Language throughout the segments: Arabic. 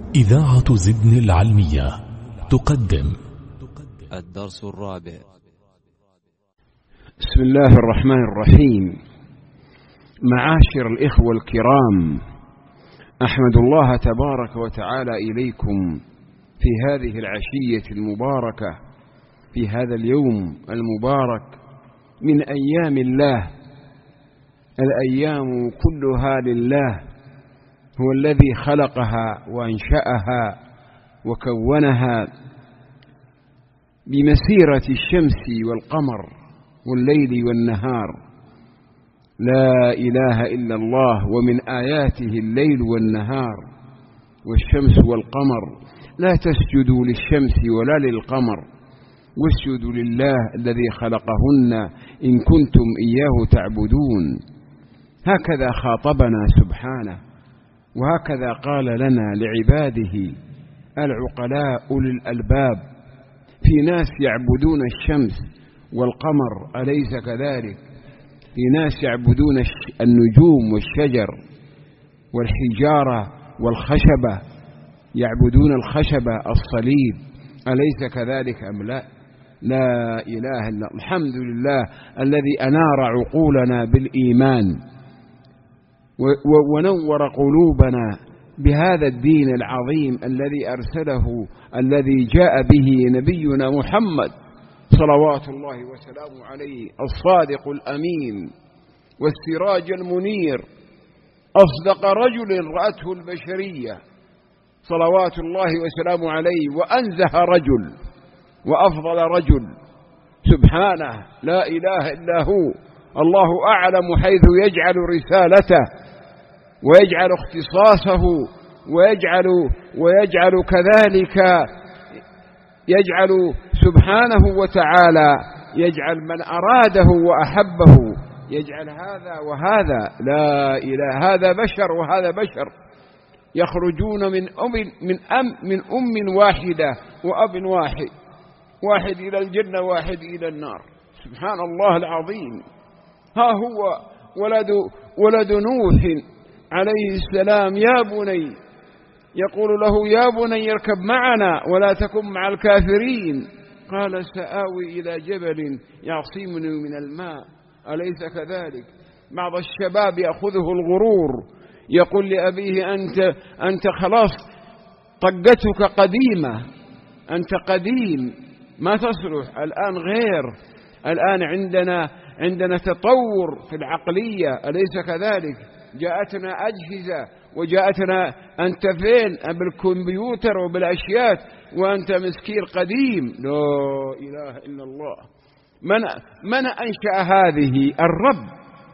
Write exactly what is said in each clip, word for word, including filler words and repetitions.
إذاعة زدن العلمية تقدم الدرس الرابع. بسم الله الرحمن الرحيم. معاشر الإخوة الكرام، أحمد الله تبارك وتعالى إليكم في هذه العشية المباركة، في هذا اليوم المبارك من أيام الله. الأيام كلها لله، هو الذي خلقها وأنشأها وكونها بمسيرة الشمس والقمر والليل والنهار. لا إله إلا الله. ومن آياته الليل والنهار والشمس والقمر. لا تسجدوا للشمس ولا للقمر واسجدوا لله الذي خلقهن إن كنتم إياه تعبدون. هكذا خاطبنا سبحانه، وهكذا قال لنا لعباده العقلاء أولي الألباب. في ناس يعبدون الشمس والقمر، أليس كذلك؟ في ناس يعبدون النجوم والشجر والحجارة والخشبة، يعبدون الخشبة الصليب، أليس كذلك أم لا؟ لا إله إلا الله. الحمد لله الذي أنار عقولنا بالإيمان ونور قلوبنا بهذا الدين العظيم الذي أرسله، الذي جاء به نبينا محمد صلوات الله وسلامه عليه، الصادق الأمين والسراج المنير، أصدق رجل رأته البشرية صلوات الله وسلامه عليه، وأنزه رجل وأفضل رجل سبحانه. لا إله إلا هو. الله أعلم حيث يجعل رسالته ويجعل اختصاصه ويجعل, ويجعل كذلك يجعل سبحانه وتعالى، يجعل من أراده وأحبه، يجعل هذا وهذا. لا إله. هذا بشر وهذا بشر، يخرجون من أم من أم من أم واحدة وأب واحد، واحد إلى الجنة واحد إلى النار. سبحان الله العظيم. ها هو ولد ولد نوح عليه السلام، يا بني، يقول له يا بني اركب معنا ولا تكن مع الكافرين. قال سآوي إلى جبل يعصمني من الماء، أليس كذلك؟ بعض الشباب يأخذه الغرور، يقول لأبيه أنت, أنت خلاص طقتك قديمة، أنت قديم ما تصلح. الآن غير، الآن عندنا عندنا تطور في العقلية، أليس كذلك؟ جاءتنا أجهزة وجاءتنا، أنت فين بالكمبيوتر وبالأشياء وأنت مسكين قديم. لا إله إلا الله. من, من أنشأ هذه؟ الرب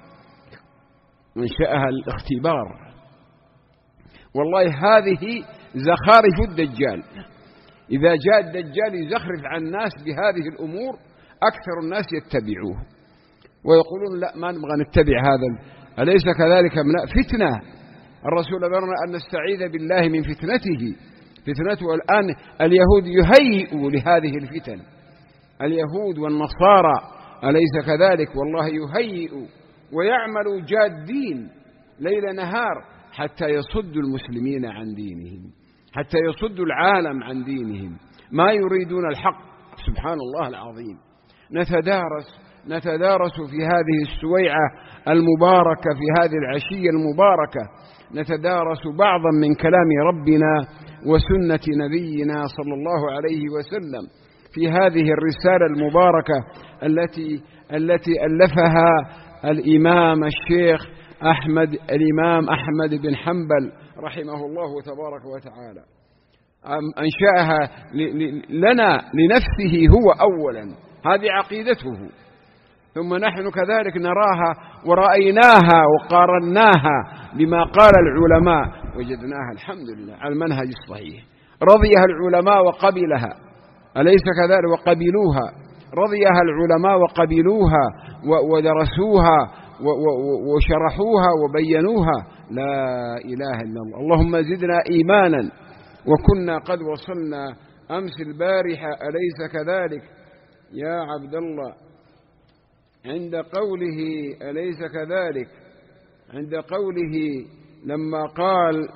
أنشأها الاختبار. والله هذه زخارف الدجال. إذا جاء الدجال يزخرف عن الناس بهذه الأمور أكثر الناس يتبعوه ويقولون لا ما نبغى نتبع هذا، أليس كذلك؟ من فتنة. الرسول أمرنا أن نستعيذ بالله من فتنته. فتنته الآن اليهود يهيئوا لهذه الفتن، اليهود والنصارى، أليس كذلك؟ والله يهيئوا ويعملوا جادين ليل نهار حتى يصدوا المسلمين عن دينهم، حتى يصدوا العالم عن دينهم، ما يريدون الحق. سبحان الله العظيم. نتدارس نتدارس في هذه السويعة المباركة، في هذه العشية المباركة، نتدارس بعضا من كلام ربنا وسنة نبينا صلى الله عليه وسلم في هذه الرسالة المباركة التي التي ألفها الإمام الشيخ أحمد الإمام أحمد بن حنبل رحمه الله تبارك وتعالى. أنشأها لنا لنفسه هو أولا، هذه عقيدته، ثم نحن كذلك نراها ورأيناها وقارناها بما قال العلماء وجدناها الحمد لله على المنهج الصحيح. رضيها العلماء وقبلها، أليس كذلك؟ وقبلوها، رضيها العلماء وقبلوها ودرسوها وشرحوها وبينوها. لا إله إلا الله. اللهم زدنا إيمانا. وكنا قد وصلنا أمس البارحة، أليس كذلك يا عبد الله؟ عند قوله أليس كذلك؟ عند قوله لما قال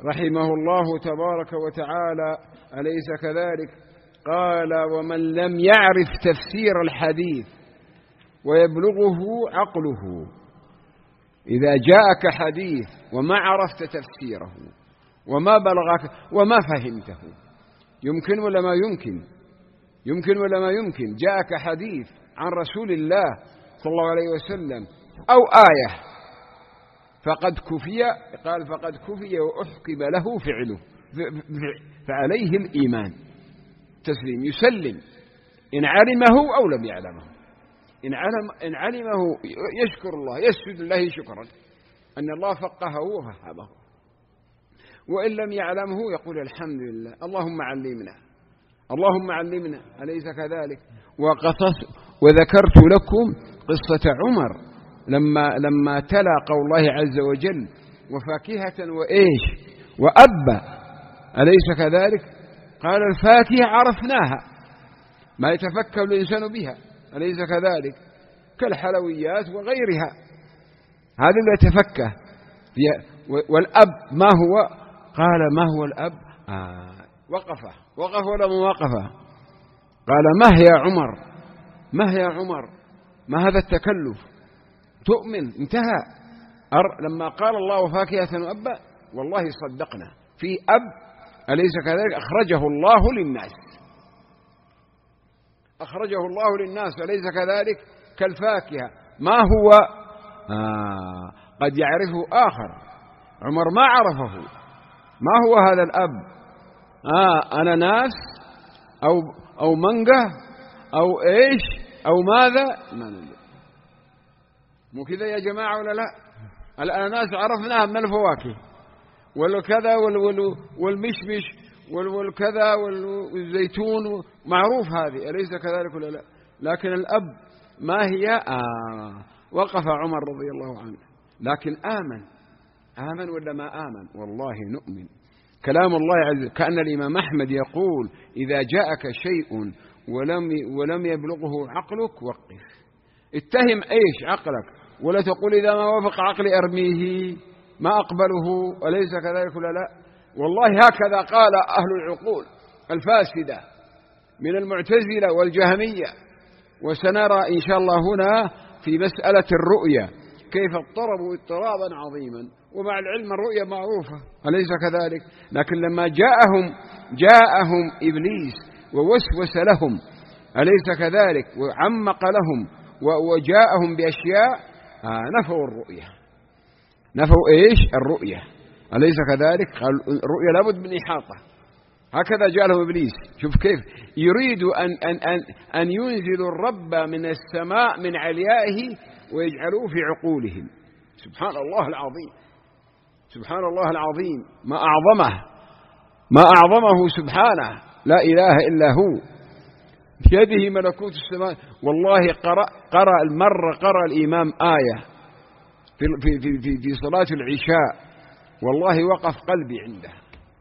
رحمه الله تبارك وتعالى، أليس كذلك؟ قال: ومن لم يعرف تفسير الحديث ويبلغه عقله، إذا جاءك حديث وما عرفت تفسيره وما بلغك وما فهمته، يمكن ولا ما يمكن؟ يمكن ولا ما يمكن؟ جاءك حديث عن رسول الله صلى الله عليه وسلم أو آية فقد كفي، قال فقد كفي وأحكم له فعله، فعليه الإيمان تسليم، يسلم إن علمه أو لم يعلمه. إن علم إن علمه يشكر الله، يسجد الله شكرا أن الله فقهه وفهمه، وإن لم يعلمه يقول الحمد لله، اللهم علمنا اللهم علمنا، أليس كذلك؟ وقصص وذكرت لكم قصة عمر لما لما تلا قول الله عز وجل: وفاكهة وإيش وأبا، أليس كذلك؟ قال: الفاكهة عرفناها ما يتفكر الإنسان بها، أليس كذلك؟ كالحلويات وغيرها، هذا اللي يتفكه. والأب ما هو؟ قال: ما هو الأب؟ آه وقفه وقف ولا مواقفه؟ قال: ما هي عمر ما هي عمر ما هذا التكلف؟ تؤمن انتهى. لما قال الله وفاكهة وأبا، والله صدقنا في أب، أليس كذلك؟ أخرجه الله للناس أخرجه الله للناس أليس كذلك؟ كالفاكهة ما هو؟ آه قد يعرفه آخر، عمر ما عرفه. ما هو هذا الأب؟ آه أناناس أو أو مانجا أو إيش أو ماذا؟ ما ندري. مو كذا يا جماعة ولا لا؟ الأناناس عرفناها من الفواكه، والكذا والمشمش والكذا والزيتون معروف هذه، أليس كذلك ولا لا؟ لكن الأب ما هي؟ آه وقف عمر رضي الله عنه، لكن آمن آمن ولا ما آمن؟ والله نؤمن. كلام الله عز، كأن الإمام أحمد يقول: إذا جاءك شيء ولم ولم يبلغه عقلك وقف، اتهم إيش عقلك، ولا تقول إذا ما وافق عقلي أرميه ما أقبله، أليس كذلك ولا لا؟ والله هكذا قال أهل العقول الفاسدة من المعتزلة والجهمية. وسنرى إن شاء الله هنا في مسألة الرؤية كيف اضطربوا اضطرابا عظيما، ومع العلم الرؤية معروفة، أليس كذلك؟ لكن لما جاءهم جاءهم إبليس ووسوس لهم، أليس كذلك؟ وعمق لهم وجاءهم بأشياء، آه نفوا الرؤية نفوا إيش الرؤية، أليس كذلك؟ قال الرؤية لابد من إحاطة. هكذا جاء لهم إبليس. شوف كيف يريد أن, أن, أن, أن ينزل الرب من السماء من عليائه ويجعلوه في عقولهم. سبحان الله العظيم سبحان الله العظيم ما أعظمه ما أعظمه سبحانه، لا إله إلا هو، بيده ملكوت السماء. والله قرأ قرأ المرة قرأ الإمام آية في في في في صلاة العشاء، والله وقف قلبي عندها،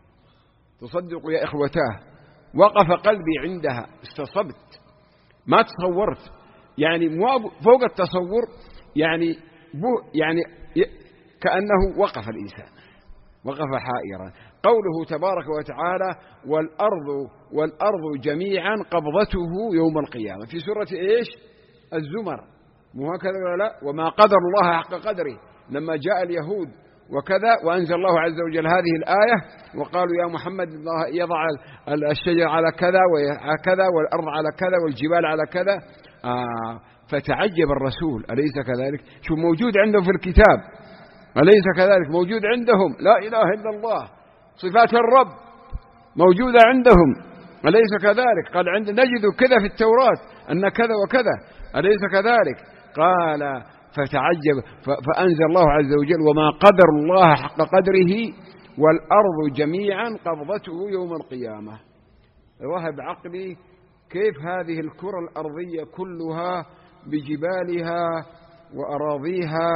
تصدقوا يا إخوتاه، وقف قلبي عندها، استصبت ما تصورت، يعني فوق التصور، يعني يعني كأنه وقف الإنسان، وقف حائرا. قوله تبارك وتعالى: والأرض والأرض جميعا قبضته يوم القيامة، في سورة إيش؟ الزمر، مو هكذا ولا لا؟ وما قدر الله حق قدره، لما جاء اليهود وكذا، وأنزل الله عز وجل هذه الآية وقالوا يا محمد الله يضع الشجر على كذا وكذا والأرض على كذا والجبال على كذا. آه فتعجب الرسول، أليس كذلك؟ شو موجود عندهم في الكتاب، أليس كذلك؟ موجود عندهم لا إله إلا الله، صفات الرب موجودة عندهم، أليس كذلك؟ قال عند نجد كذا في التوراة أن كذا وكذا، أليس كذلك؟ قال فتعجب، فأنزل الله عز وجل: وما قدر الله حق قدره والأرض جميعا قبضته يوم القيامة. وهب عقلي كيف هذه الكرة الأرضية كلها بجبالها وأراضيها،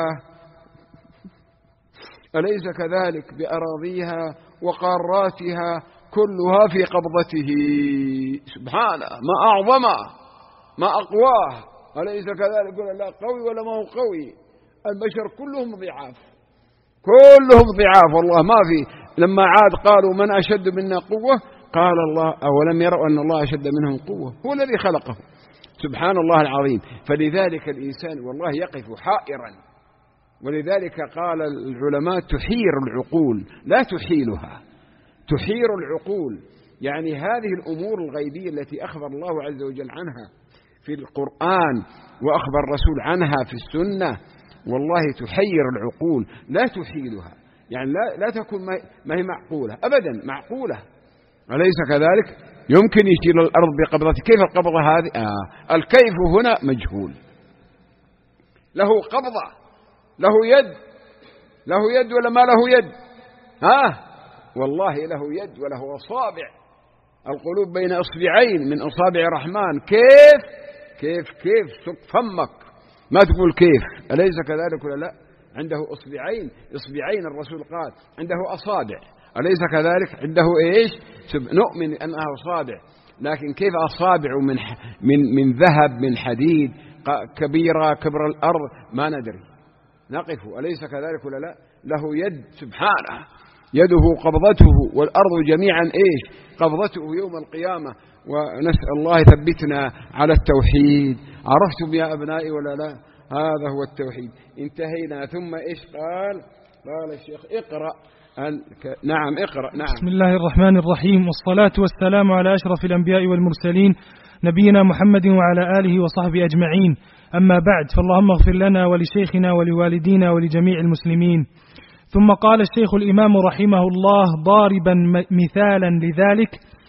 أليس كذلك؟ بأراضيها وقاراتها كلها في قبضته، سبحانه، ما أعظمه ما أقواه، أليس كذلك ولا لا؟ قوي ولا ما هو قوي؟ البشر كلهم ضعاف كلهم ضعاف، والله ما في لما عاد قالوا من أشد منا قوة قال الله أولم يروا أن الله أشد منهم قوة هو الذي خلقه سبحان الله العظيم. فلذلك الإنسان والله يقف حائرا، ولذلك قال العلماء تحير العقول لا تحيلها، تحير العقول، يعني هذه الأمور الغيبية التي أخبر الله عز وجل عنها في القرآن وأخبر الرسول عنها في السنة والله تحير العقول لا تحيلها، يعني لا, لا تكون ما هي معقولة أبدا، معقولة أليس كذلك؟ يمكن يشيل الأرض بقبضته، كيف القبضة هذه؟ آه. الكيف هنا مجهول، له قبضة، له يد، له يد ولا ما له يد؟ ها آه. والله له يد وله أصابع، القلوب بين أصبعين من أصابع الرحمن، كيف كيف كيف سك فمك ما تقول كيف، أليس كذلك ولا لا؟ عنده أصبعين، إصبعين الرسول قال عنده أصابع، أليس كذلك؟ عنده إيش؟ نؤمن أنها أصابع، لكن كيف أصابع من من من ذهب من حديد كبيرة كبر الأرض ما ندري، نقف أليس كذلك ولا لا؟ له يد سبحانه، يده قبضته والأرض جميعا إيش؟ قبضته يوم القيامة. ونسأل الله يثبتنا على التوحيد. عرفتم يا أبنائي ولا لا؟ هذا هو التوحيد. انتهينا. ثم إيش قال؟ قال الشيخ اقرأ. نعم اقرأ. نعم. بسم الله الرحمن الرحيم، والصلاة والسلام على أشرف الأنبياء والمرسلين نبينا محمد وعلى آله وصحبه أجمعين. أما بعد، فاللهم اغفر لنا ولشيخنا ولوالدينا ولجميع المسلمين. ثم قال الشيخ الإمام رحمه الله ضاربا مثالا لذلك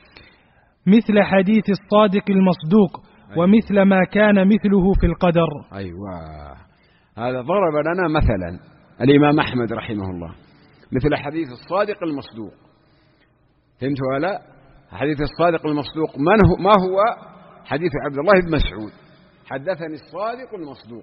مثل حديث الصادق المصدوق ومثل ما كان مثله في القدر. أيوة، هذا ضرب لنا مثلا الإمام أحمد رحمه الله مثل حديث الصادق المصدوق. فهمت ولا؟ حديث الصادق المصدوق من هو؟ ما هو؟ حديث عبد الله بن مسعود حدثني الصادق المصدوق.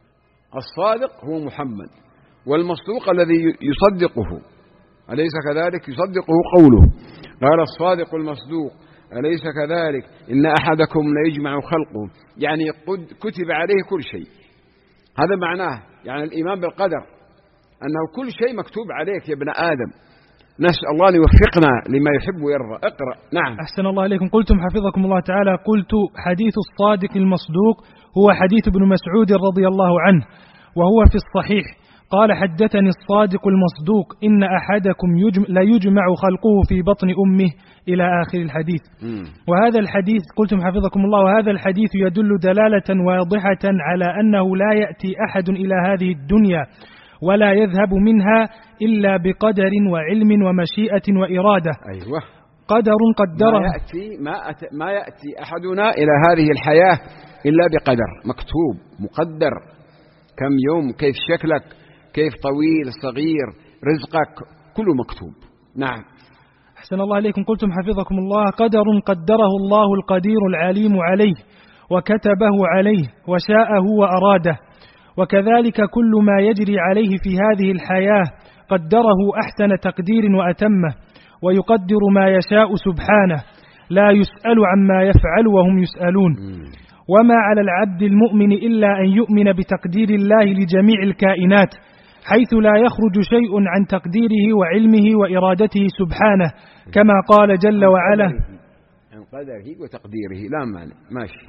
الصادق هو محمد، والمصدوق الذي يصدقه، أليس كذلك؟ يصدقه قوله. قال الصادق المصدوق أليس كذلك؟ إن أحدكم ليجمع خلقه، يعني كتب عليه كل شيء. هذا معناه يعني الإيمان بالقدر، أنه كل شيء مكتوب عليك يا ابن آدم. نسأل الله أن يوفقنا لما يحب ويرضى. اقرأ. نعم. أحسن الله إليكم. قلتم حفظكم الله تعالى، قلت حديث الصادق المصدوق هو حديث ابن مسعود رضي الله عنه، وهو في الصحيح. قال حدثني الصادق المصدوق إن أحدكم يجمع لا يجمع خلقه في بطن أمه إلى آخر الحديث. م. وهذا الحديث قلتم حفظكم الله، وهذا الحديث يدل دلالة واضحة على أنه لا يأتي أحد إلى هذه الدنيا ولا يذهب منها إلا بقدر وعلم ومشيئة وإرادة. أيوة. قدر قدره. ما يأتي, ما, أت... ما يأتي أحدنا إلى هذه الحياة إلا بقدر مكتوب مقدر، كم يوم، كيف شكلك، كيف طويل صغير، رزقك، كله مكتوب. نعم. أحسن الله إليكم. قلتم حفظكم الله قدر قدره الله القدير العليم عليه وكتبه عليه وشاءه وأراده، وكذلك كل ما يجري عليه في هذه الحياة قدره أحسن تقدير وأتمه، ويقدر ما يشاء سبحانه، لا يسأل عما يفعل وهم يسألون. وما على العبد المؤمن إلا أن يؤمن بتقدير الله لجميع الكائنات، حيث لا يخرج شيء عن تقديره وعلمه وإرادته سبحانه، كما قال جل وعلا عن قدره وتقديره لا مانع، ماشي،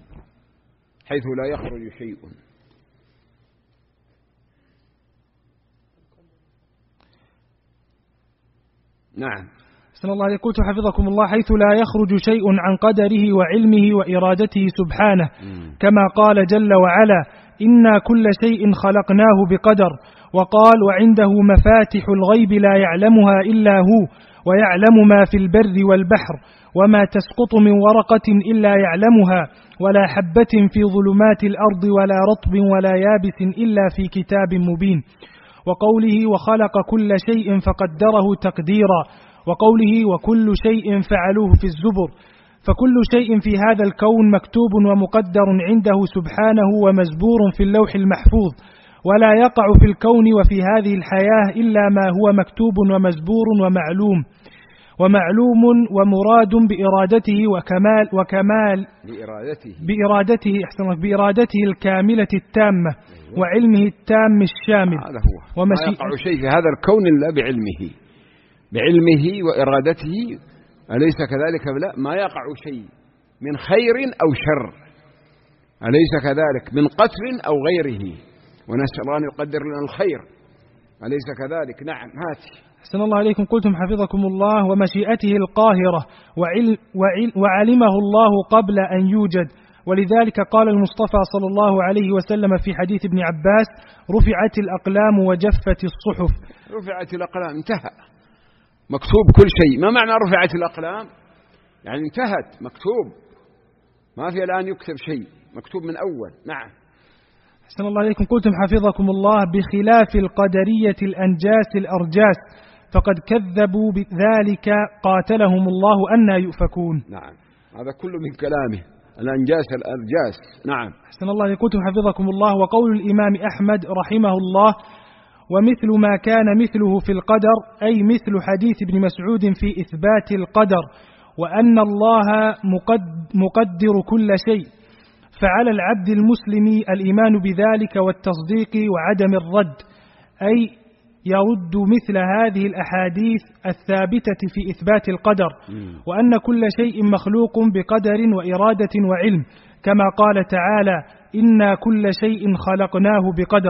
حيث لا يخرج شيء. نعم. صلى الله عليه. قلت حفظكم الله حيث لا يخرج شيء عن قدره وعلمه وإرادته سبحانه، م. كما قال جل وعلا إنا كل شيء خلقناه بقدر. وقال وعنده مفاتح الغيب لا يعلمها إلا هو، ويعلم ما في البر والبحر، وما تسقط من ورقة إلا يعلمها، ولا حبة في ظلمات الأرض ولا رطب ولا يابس إلا في كتاب مبين. وقوله وخلق كل شيء فقدره تقديرا، وقوله وكل شيء فعلوه في الزبر. فكل شيء في هذا الكون مكتوب ومقدر عنده سبحانه ومزبور في اللوح المحفوظ، ولا يقع في الكون وفي هذه الحياة إلا ما هو مكتوب ومزبور ومعلوم ومعلوم ومراد بإرادته وكمال وكمال بإرادته بإرادته أحسن بإرادته الكاملة التامة، وعلمه التام الشامل. هذا هو. ومشي... ما يقع شيء في هذا الكون إلا بعلمه، بعلمه وإرادته، أليس كذلك؟ لا، ما يقع شيء من خير أو شر، أليس كذلك؟ من قتل أو غيره، ونسأل الله أن يقدر لنا الخير، أليس كذلك؟ نعم. هاتي. أحسن الله عليكم. قلتم حفظكم الله: ومشيئته القاهرة وعل وعل وعلمه الله قبل أن يوجد، ولذلك قال المصطفى صلى الله عليه وسلم في حديث ابن عباس: رفعت الأقلام وجفت الصحف. رفعت الأقلام، انتهى، مكتوب كل شيء. ما معنى رفعت الأقلام؟ يعني انتهت، مكتوب، ما في الآن يكتب شيء، مكتوب من أول. نعم. أحسن الله عليكم. قلتم حفظكم الله: بخلاف القدرية الأنجاس الأرجاس، فقد كذبوا بذلك قاتلهم الله أنى يؤفكون. نعم، هذا كله من كلامه، الأنجاس الأرجاس. نعم. أحسن الله عليكم. قلتم حفظكم الله: وقول الإمام أحمد رحمه الله: ومثل ما كان مثله في القدر، أي مثل حديث ابن مسعود في إثبات القدر، وأن الله مقدر كل شيء، فعلى العبد المسلم الإيمان بذلك والتصديق وعدم الرد، أي يرد مثل هذه الأحاديث الثابتة في إثبات القدر، وأن كل شيء مخلوق بقدر وإرادة وعلم، كما قال تعالى: إنا كل شيء خلقناه بقدر.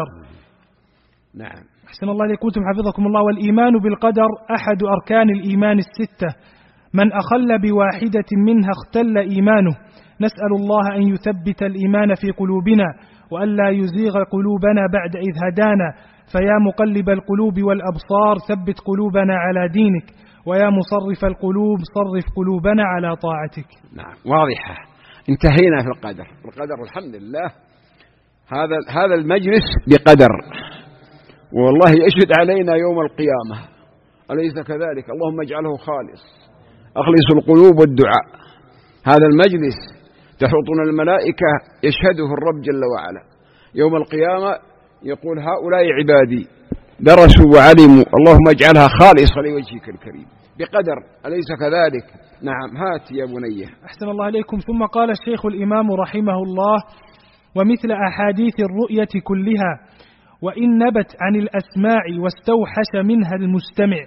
نعم. أحسن الله عليكم. حفظكم الله: والإيمان بالقدر أحد أركان الإيمان الستة، من أخل بواحدة منها اختل إيمانه. نسأل الله أن يثبت الإيمان في قلوبنا، وأن لا يزيغ قلوبنا بعد إذ هدانا، فيا مقلب القلوب والأبصار ثبت قلوبنا على دينك، ويا مصرف القلوب صرف قلوبنا على طاعتك. نعم، واضحة. انتهينا في القدر. القدر الحمد لله، هذا هذا المجلس بقدر، والله يشهد علينا يوم القيامة، أليس كذلك؟ اللهم اجعله خالص، أخلص القلوب والدعاء. هذا المجلس تحوطنا الملائكة يشهده الرب جل وعلا يوم القيامة، يقول: هؤلاء عبادي درسوا وعلموا، اللهم اجعلها خالصة لوجهك الكريم، بقدر، أليس كذلك؟ نعم. هات يا بنيه. أحسن الله عليكم. ثم قال الشيخ الإمام رحمه الله: ومثل أحاديث الرؤية كلها، وإن نبت عن الأسماع واستوحش منها المستمع.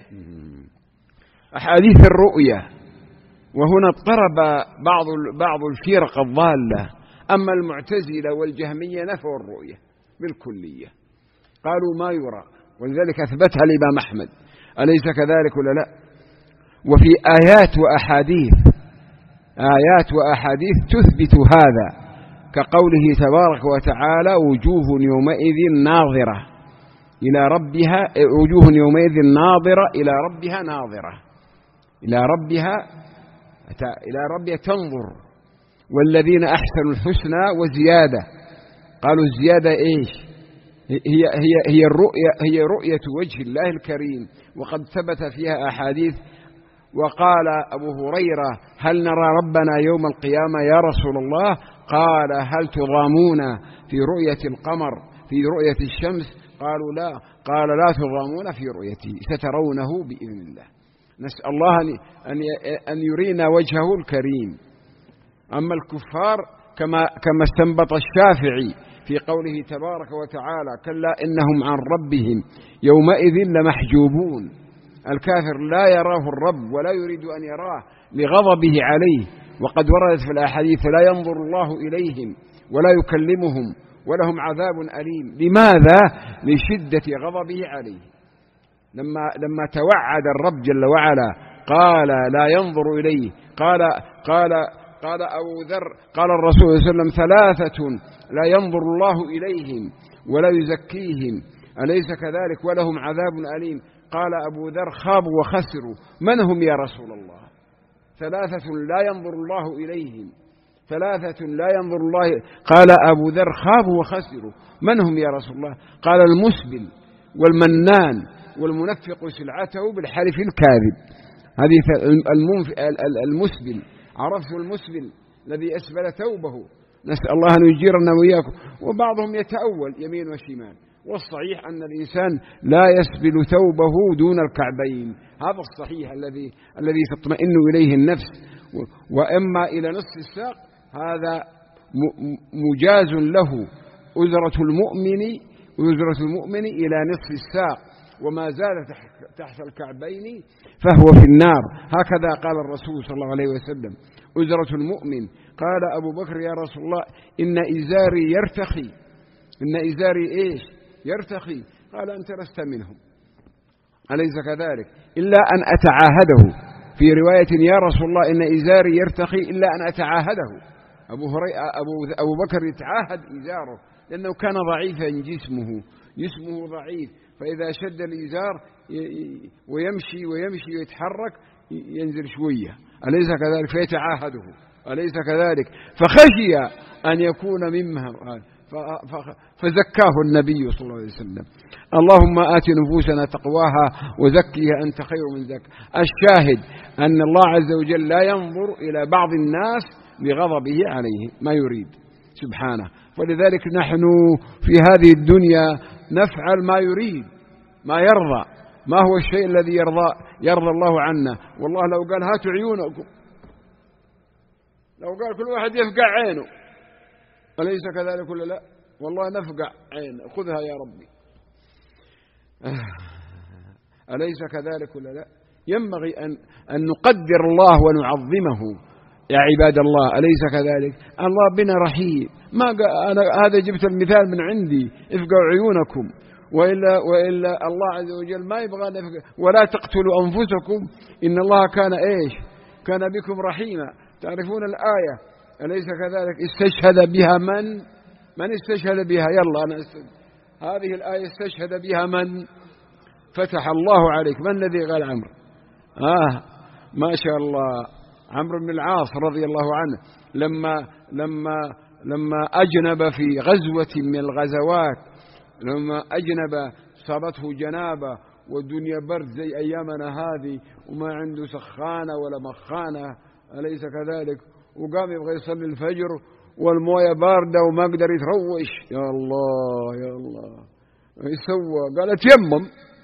أحاديث الرؤية، وهنا اضطرب بعض بعض الفرق الضالة. أما المعتزلة والجهمية نفوا الرؤية بالكلية، قالوا ما يرى، ولذلك أثبتها الإمام أحمد، أليس كذلك ولا لا؟ وفي آيات وأحاديث آيات وأحاديث تثبت هذا، كقوله تبارك وتعالى: وجوه يومئذ ناظرة إلى ربها، وجوه يومئذ ناظرة إلى ربها ناظرة، إلى ربها إلى ربها تنظر، والذين أحسنوا الحسنى وزيادة. قالوا الزيادة إيش؟ هي هي هي الرؤية، هي رؤية وجه الله الكريم، وقد ثبت فيها أحاديث. وقال أبو هريرة: هل نرى ربنا يوم القيامة يا رسول الله؟ قال: هل تضامون في رؤية القمر في رؤية الشمس؟ قالوا لا. قال: لا تضامون في رؤيته، سترونه بإذن الله. نسأل الله أن يرينا وجهه الكريم. أما الكفار كما كما استنبط الشافعي في قوله تبارك وتعالى: كلا إنهم عن ربهم يومئذ لمحجوبون. الكافر لا يراه الرب ولا يريد أن يراه لغضبه عليه، وقد وردت في الأحاديث: لا ينظر الله إليهم ولا يكلمهم ولهم عذاب أليم. لماذا؟ لشدة غضبه عليه. لما لما توعد الرب جل وعلا قال: لا ينظر إليه، قال قال قال أبو ذر، قال الرسول صلى الله عليه وسلم: ثلاثة لا ينظر الله إليهم ولا يزكيهم، أليس كذلك؟ ولهم عذاب أليم. قال أبو ذر: خابوا وخسروا. من هم يا رسول الله؟ ثلاثة لا ينظر الله إليهم، ثلاثة لا ينظر الله. قال أبو ذر: خابوا وخسروا. من هم يا رسول الله؟ قال: المسبل والمنان والمنفق سلعته بالحلف الكاذب. هذه المسبل، عرفت المسبل الذي أسبل ثوبه، نسأل الله أن يجيرنا وإياكم. وبعضهم يتأول يمين وشمال، والصحيح أن الإنسان لا يسبل ثوبه دون الكعبين، هذا الصحيح الذي الذي تطمئن إليه النفس. وإما إلى نصف الساق، هذا مجاز له أزرة المؤمن أزرة المؤمن إلى نصف الساق، وما زال تحت الكعبين فهو في النار. هكذا قال الرسول صلى الله عليه وسلم: أزرة المؤمن. قال أبو بكر: يا رسول الله إن إزاري يرتخي. إن إزاري إيش؟ يرتخي. قال: أنت لست منهم، أليس كذلك؟ إلا أن أتعاهده. في رواية: يا رسول الله إن إزاري يرتخي إلا أن أتعاهده. أبو, أبو, أبو بكر يتعاهد إزاره لأنه كان ضعيفا جسمه جسمه ضعيف، فإذا شد الإزار ويمشي ويمشي ويتحرك ينزل شوية، أليس كذلك؟ فيتعاهده، أليس كذلك؟ فخشي أن يكون مما فزكاه النبي صلى الله عليه وسلم. اللهم آت نفوسنا تقواها وزكها أنت خير من زك. الشاهد أن الله عز وجل لا ينظر إلى بعض الناس بغضبه عليه، ما يريد سبحانه. ولذلك نحن في هذه الدنيا نفعل ما يريد، ما يرضى. ما هو الشيء الذي يرضى يرضى الله عنا؟ والله لو قال هاتوا عيونكم، لو قال كل واحد يفقع عينه، أليس كذلك ولا لا؟ والله نفقع عين، خذها يا ربي، أليس كذلك ولا لا؟ ينبغي أن, أن نقدر الله ونعظمه يا عباد الله، أليس كذلك؟ الله بنا رحيم. ما أنا هذا جبت المثال من عندي، افقعوا عيونكم، وإلا, وإلا الله عز وجل ما يبغى نفقع. ولا تقتلوا أنفسكم إن الله كان إيش؟ كان بكم رحيما. تعرفون الآية، أليس كذلك؟ استشهد بها من؟ من استشهد بها؟ يلا أنا استشهد. هذه الآية استشهد بها من؟ فتح الله عليك. من الذي قال؟ عمرو. آه ما شاء الله، عمرو بن العاص رضي الله عنه لما لما لما أجنب في غزوة من الغزوات، لما أجنب صابته جنابة والدنيا برد زي أيامنا هذه وما عنده سخانة ولا مخانة، أليس كذلك؟ وقام يبغى يصلي الفجر والموية باردة وما قدر يتروش. يا الله يا الله، يسوى؟ قال تيمم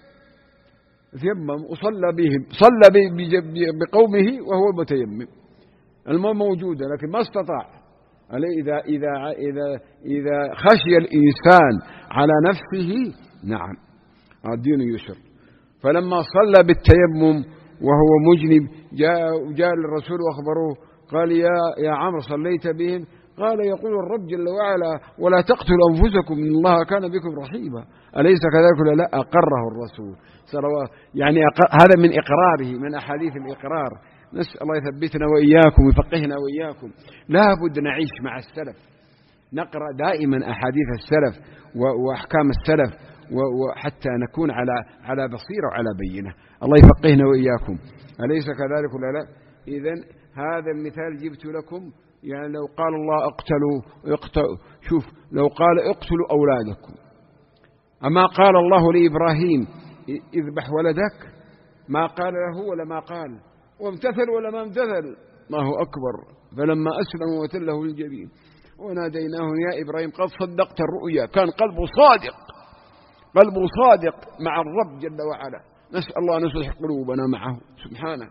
تيمم وصلى بهم، صلى بقومه وهو متيمم، الماء موجودة لكن ما استطاع. إذا إذا إذا إذا خشي الإنسان على نفسه، نعم الدين يسر. فلما صلى بالتيمم وهو مجنب جاء جاء للرسول وأخبروه، قال: يا يا عمرو صليت بهم؟ قال: يقول الرب جل وعلا: ولا تقتلوا أنفسكم إن الله كان بكم رحيما. أليس كذلك ولا لا؟ أقره الرسول صلوات، يعني هذا من إقراره، من أحاديث الإقرار. نسأل الله يثبتنا وإياكم ويفقهنا وإياكم. لا بد نعيش مع السلف، نقرأ دائما أحاديث السلف وأحكام السلف، وحتى نكون على على بصيرة وعلى بينة. الله يفقهنا وإياكم، أليس كذلك ولا لا؟ إذن هذا المثال جبت لكم. يعني لو قال الله اقتلوا اقتلوا شوف لو قال اقتلوا أولادكم، أما قال الله لإبراهيم اذبح ولدك؟ ما قال له ولا ما قال؟ وامتثل ولا ما امتثل؟ ما هو أكبر. فلما أسلم وتله للجبين وناديناه يا إبراهيم قد صدقت الرؤيا. كان قلبه صادق، قلبه صادق مع الرب جل وعلا. نسأل الله أن يصلح قلوبنا معه سبحانه.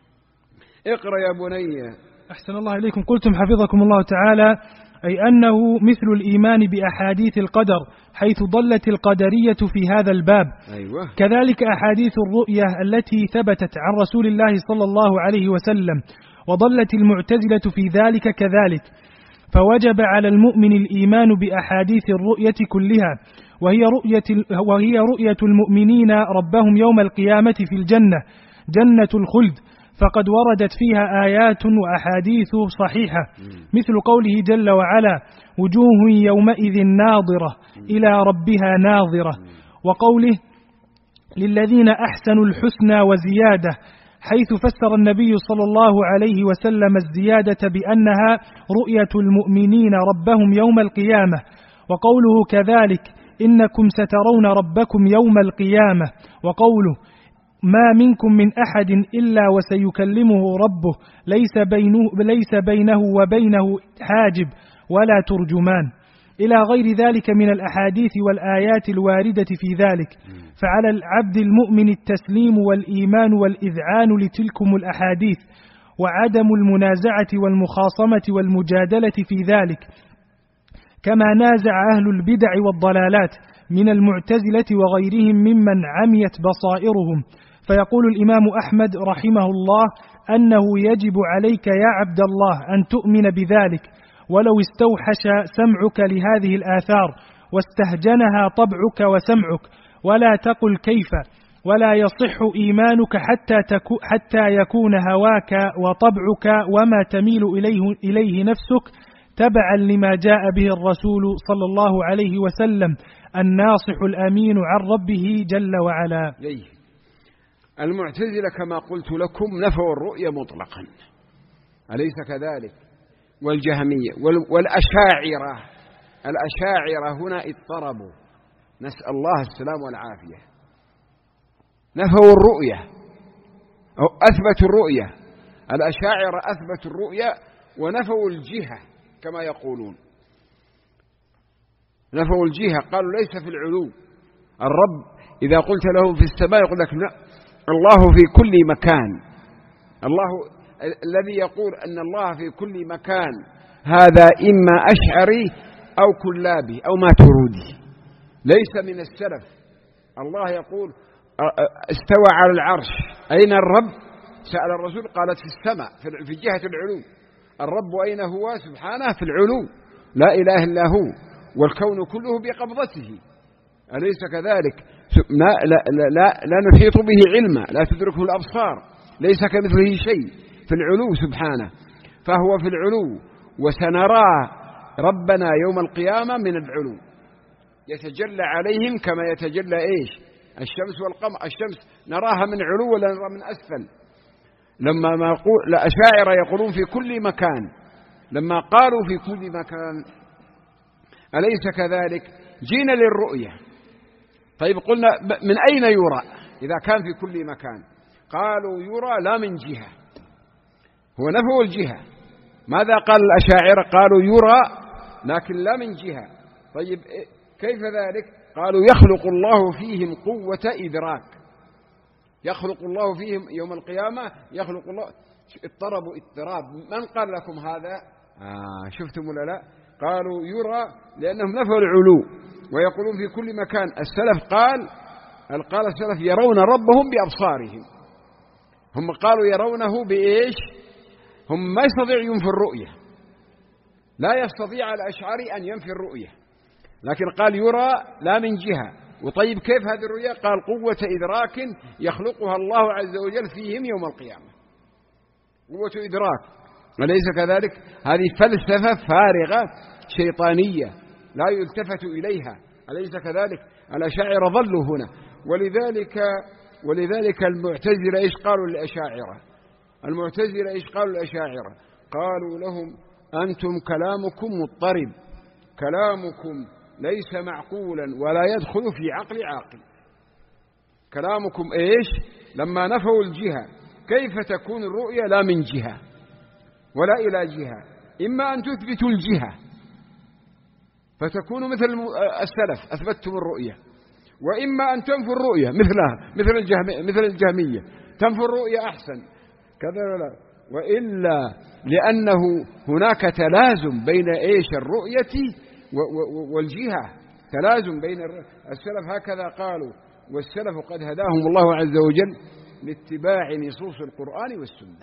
اقرأ يا بني. أحسن الله إليكم. قلتم حفظكم الله تعالى أي أنه مثل الإيمان بأحاديث القدر، حيث ضلت القدرية في هذا الباب. أيوة. كذلك أحاديث الرؤية التي ثبتت عن رسول الله صلى الله عليه وسلم، وضلت المعتزلة في ذلك كذلك. فوجب على المؤمن الإيمان بأحاديث الرؤية كلها، وهي رؤية, وهي رؤية المؤمنين ربهم يوم القيامة في الجنة، جنة الخلد، فقد وردت فيها آيات وأحاديث صحيحة، مثل قوله جل وعلا: وجوه يومئذ ناظرة إلى ربها ناظرة، وقوله: للذين أحسنوا الحسنى وزيادة، حيث فسر النبي صلى الله عليه وسلم الزيادة بأنها رؤية المؤمنين ربهم يوم القيامة. وقوله كذلك: إنكم سترون ربكم يوم القيامة. وقوله: ما منكم من أحد إلا وسيكلمه ربه ليس بينه, ليس بينه وبينه حاجب ولا ترجمان، إلى غير ذلك من الأحاديث والآيات الواردة في ذلك. فعلى العبد المؤمن التسليم والإيمان والإذعان لتلكم الأحاديث، وعدم المنازعة والمخاصمة والمجادلة في ذلك، كما نازع أهل البدع والضلالات من المعتزلة وغيرهم ممن عميت بصائرهم. فيقول الإمام أحمد رحمه الله أنه يجب عليك يا عبد الله أن تؤمن بذلك، ولو استوحش سمعك لهذه الآثار واستهجنها طبعك وسمعك، ولا تقل كيف، ولا يصح إيمانك حتى, تكو حتى يكون هواك وطبعك وما تميل إليه, إليه نفسك تبعا لما جاء به الرسول صلى الله عليه وسلم الناصح الأمين عن ربه جل وعلا. المعتزلة كما قلت لكم نفوا الرؤية مطلقا، أليس كذلك؟ والجهمية والأشاعرة، الأشاعرة هنا اضطربوا، نسأل الله السلام والعافية، نفوا الرؤية أو أثبتوا الرؤية. الأشاعرة أثبتوا الرؤية ونفوا الجهة كما يقولون، نفوا الجهة، قالوا ليس في العلو. الرب إذا قلت له في السماء يقول لك لا، الله في كل مكان. الله الذي يقول أن الله في كل مكان هذا إما أشعري أو كلابي أو ماترودي، ليس من السلف. الله يقول استوى على العرش، أين الرب؟ سأل الرسول قالت في السماء في جهة العلو. الرب أين هو؟ سبحانه في العلو، لا إله إلا هو، والكون كله بقبضته، أليس كذلك؟ لا, لا, لا, لا نحيط به علما، لا تدركه الأبصار، ليس كمثله شيء، في العلو سبحانه، فهو في العلو. وسنراه ربنا يوم القيامة من العلو، يتجلى عليهم كما يتجلى إيش؟ الشمس والقمر. الشمس نراها من علو ولا نراها من أسفل؟ لما ما يقول الأشاعرة يقولون في كل مكان، لما قالوا في كل مكان أليس كذلك؟ جينا للرؤية. طيب قلنا من أين يرى إذا كان في كل مكان؟ قالوا يرى لا من جهة، هو نفوا الجهة. ماذا قال الأشاعرة؟ قالوا يرى لكن لا من جهة. طيب كيف ذلك؟ قالوا يخلق الله فيهم قوة إدراك، يخلق الله فيهم يوم القيامة، يخلق الله. اضطربوا اضطراب. من قال لكم هذا؟ آه شفتم ولا لا؟ قالوا يرى لأنهم نفوا العلو ويقولون في كل مكان. السلف قال قال السلف يرون ربهم بأبصارهم، هم قالوا يرونه بإيش؟ هم ما يستطيع ينفي الرؤية، لا يستطيع الأشعري أن ينفي الرؤية، لكن قال يرى لا من جهة. وطيب كيف هذه الرؤية؟ قال قوة إدراك يخلقها الله عز وجل فيهم يوم القيامة، قوة إدراك، أليس كذلك؟ هذه فلسفة فارغة شيطانية لا يلتفت إليها، أليس كذلك؟ الأشاعرة ظلوا هنا. ولذلك ولذلك المعتزلة إيش قالوا للأشاعرة؟ المعتزلة إيش قالوا للأشاعرة؟ قالوا لهم أنتم كلامكم مضطرب، كلامكم ليس معقولا ولا يدخل في عقل عاقل. كلامكم إيش؟ لما نفوا الجهة كيف تكون الرؤية لا من جهة ولا إلى جهة؟ إما أن تثبتوا الجهة فتكونوا مثل السلف أثبتتم الرؤية، وإما أن تنفوا الرؤية مثلها مثل الجهمية, مثل الجهمية تنفوا الرؤية أحسن كذا ولا. وإلا لأنه هناك تلازم بين إيش؟ الرؤية والجهة، تلازم بين السلف هكذا قالوا، والسلف قد هداهم الله عز وجل لاتباع نصوص القرآن والسنة،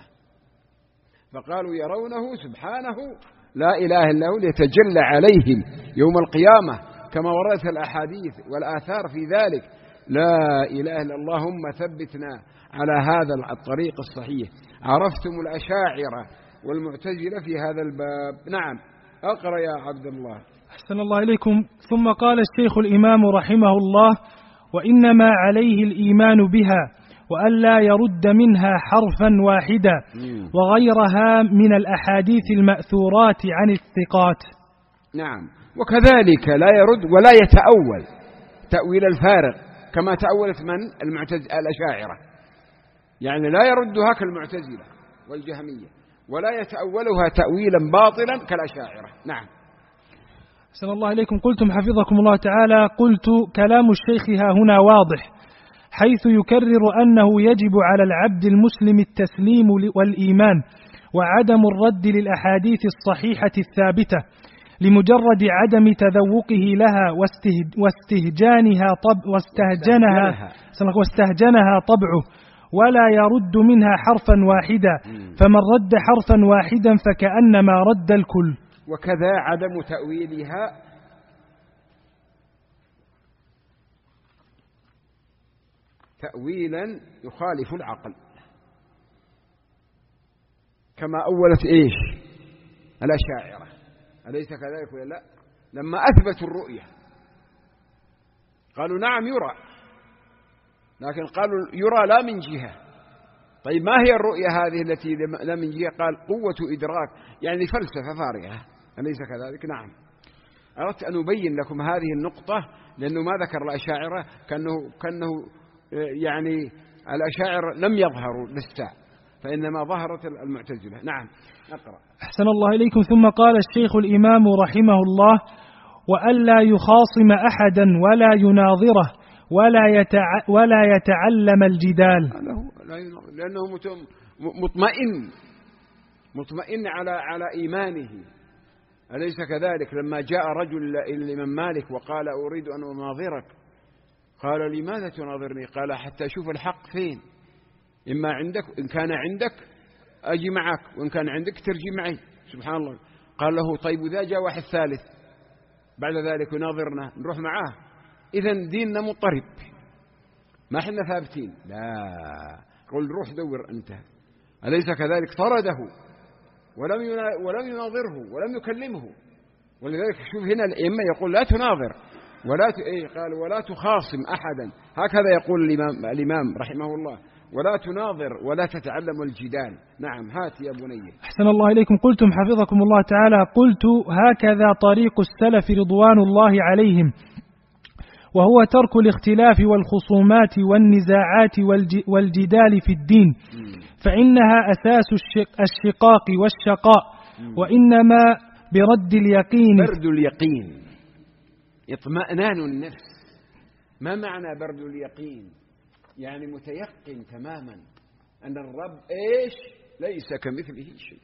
فقالوا يرونه سبحانه لا إله إلا هو ليتجلى عليهم يوم القيامة كما وردت الأحاديث والآثار في ذلك. لا إله إلا الله، اللهم ثبتنا على هذا الطريق الصحيح. عرفتم الأشاعرة والمعتزلة في هذا الباب. نعم أقرأ يا عبد الله. أحسن الله إليكم. ثم قال الشيخ الإمام رحمه الله: وإنما عليه الإيمان بها وألا يرد منها حرفا واحدا وغيرها من الأحاديث المأثورات عن الثقات. نعم، وكذلك لا يرد ولا يتأول تأويل الفارغ كما تأولت من المعتزلة الأشاعرة، يعني لا يردها كالمعتزلة والجهمية ولا يتأولها تأويلا باطلا كالأشاعرة. نعم. أحسن الله إليكم. قلتم حفظكم الله تعالى: قلت كلام الشيخ ها هنا واضح، حيث يكرر أنه يجب على العبد المسلم التسليم والإيمان وعدم الرد للأحاديث الصحيحة الثابتة، لمجرد عدم تذوقه لها واستهجانها طب واستهجنها واستهجنها طبعه، ولا يرد منها حرفا واحدا، فمن رد حرفا واحدا فكأنما رد الكل. وكذا عدم تأويلها تأويلا يخالف العقل، كما أولت إيش الأشاعرة، أليس كذلك ولا لا؟ لما أثبتوا الرؤية قالوا نعم يرى، لكن قالوا يرى لا من جهة. طيب ما هي الرؤية هذه التي لا من جهة؟ قال قوة إدراك، يعني فلسفة فارغة، أليس كذلك؟ نعم. أردت أن أبين لكم هذه النقطة، لأنه ما ذكر الأشاعرة كأنه, كأنه يعني الأشاعرة لم يظهروا لسه، فإنما ظهرت المعتزلة. نعم أقرأ. أحسن الله إليكم. ثم قال الشيخ الإمام رحمه الله: وألا يخاصم أحدا ولا يناظره ولا يتع... ولا يتعلم الجدال، لأنه مطمئن مطمئن على على إيمانه، أليس كذلك؟ لما جاء رجل إلى الإمام مالك وقال أريد أن أناظرك، قال لماذا تناظرني؟ قال حتى أشوف الحق فين، إما عندك، إن كان عندك أجي معك، وإن كان عندك ترجي معي. سبحان الله. قال له طيب إذا جاء واحد ثالث بعد ذلك يناظرنا نروح معاه؟ إذن ديننا مضطرب، ما احنا ثابتين. لا، قل روح دور أنت، أليس كذلك؟ طرده ولم ولم يناظره ولم يكلمه. ولذلك شوف هنا الأئمة يقول لا تناظر ولا ت... إيه قال ولا تخاصم أحدا، هكذا يقول الإمام, الإمام رحمه الله، ولا تناظر ولا تتعلم الجدال. نعم هات يا بني. أحسن الله إليكم. قلتم حفظكم الله تعالى: قلت هكذا طريق السلف رضوان الله عليهم، وهو ترك الاختلاف والخصومات والنزاعات والجدال في الدين، فإنها أساس الشقاق والشقاء، وإنما برد اليقين. برد اليقين اطمئنان النفس. ما معنى برد اليقين؟ يعني متيقن تماما أن الرب إيش ليس كمثله شيء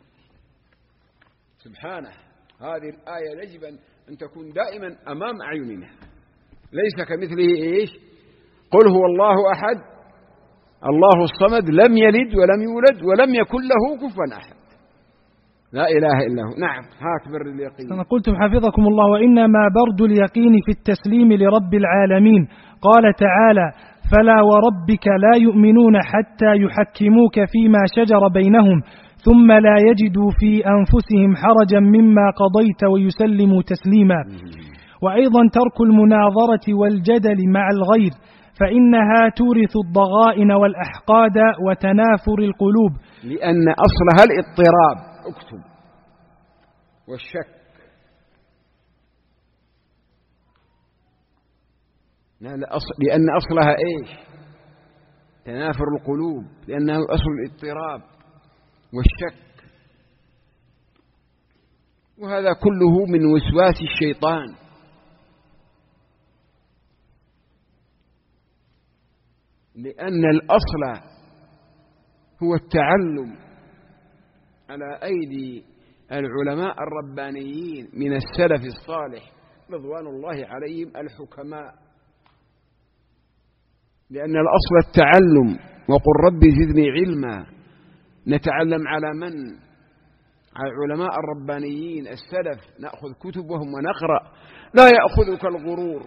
سبحانه. هذه الآية يجب أن تكون دائما أمام أعيننا، ليس كمثله إيش؟ قل هو الله أحد الله الصمد لم يلد ولم يولد ولم يكن له كفوا أحد، لا إله إلا هو. نعم هات برد اليقين. أنا قلتم حفظكم الله: وإنما برد اليقين في التسليم لرب العالمين. قال تعالى: فلا وربك لا يؤمنون حتى يحكموك فيما شجر بينهم ثم لا يجدوا في أنفسهم حرجا مما قضيت ويسلموا تسليما. وأيضا ترك المناظرة والجدل مع الغير، فإنها تورث الضغائن والأحقاد وتنافر القلوب، لأن أصلها الاضطراب. اكتب والشك. لأن أصلها إيش؟ تنافر القلوب، لأنه أصل الاضطراب والشك، وهذا كله من وسواس الشيطان. لأن الأصل هو التعلم على أيدي العلماء الربانيين من السلف الصالح رضوان الله عليهم الحكماء، لأن الأصل التعلم. وقل ربي زدني علما. نتعلم على من؟ على العلماء الربانيين السلف، نأخذ كتبهم ونقرأ. لا يأخذك الغرور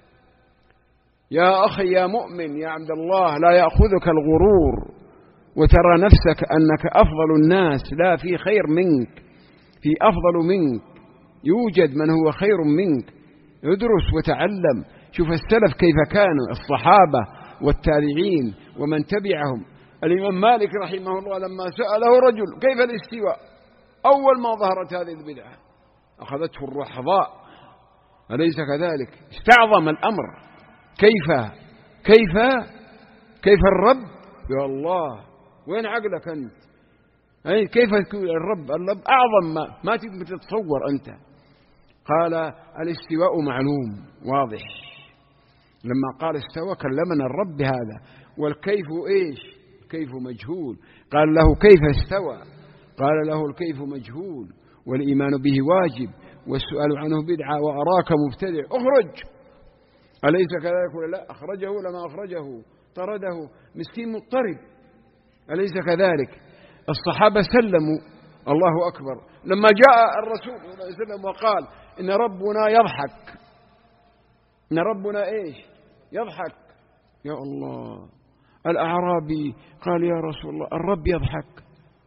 يا أخي يا مؤمن يا عبد الله، لا يأخذك الغرور وترى نفسك أنك أفضل الناس. لا، في خير منك، في أفضل منك، يوجد من هو خير منك. ادرس وتعلم. شوف السلف كيف كانوا، الصحابة والتابعين ومن تبعهم. الإمام مالك رحمه الله لما سأله رجل كيف الاستواء، أول ما ظهرت هذه البدعة أخذته الرحضاء، أليس كذلك؟ استعظم الأمر. كيف كيف كيف الرب؟ يا الله وين عقلك أنت؟ أي كيف الرب؟ الرب أعظم ما ما تقدر تتصور أنت. قال الاستواء معلوم واضح. لما قال استوى كلمنا الرب بهذا. والكيف إيش؟ كيف مجهول. قال له كيف استوى؟ قال له الكيف مجهول والإيمان به واجب والسؤال عنه بدعة وأراك مبتدع اخرج. أليس كذلك ولا لا؟ أخرجه لما أخرجه، طرده، مسكين مضطرب. أليس كذلك؟ الصحابة سلموا، الله أكبر. لما جاء الرسول صلى الله عليه وسلم وقال إن ربنا يضحك، إن ربنا إيش؟ يضحك. يا الله، الأعرابي قال يا رسول الله الرب يضحك،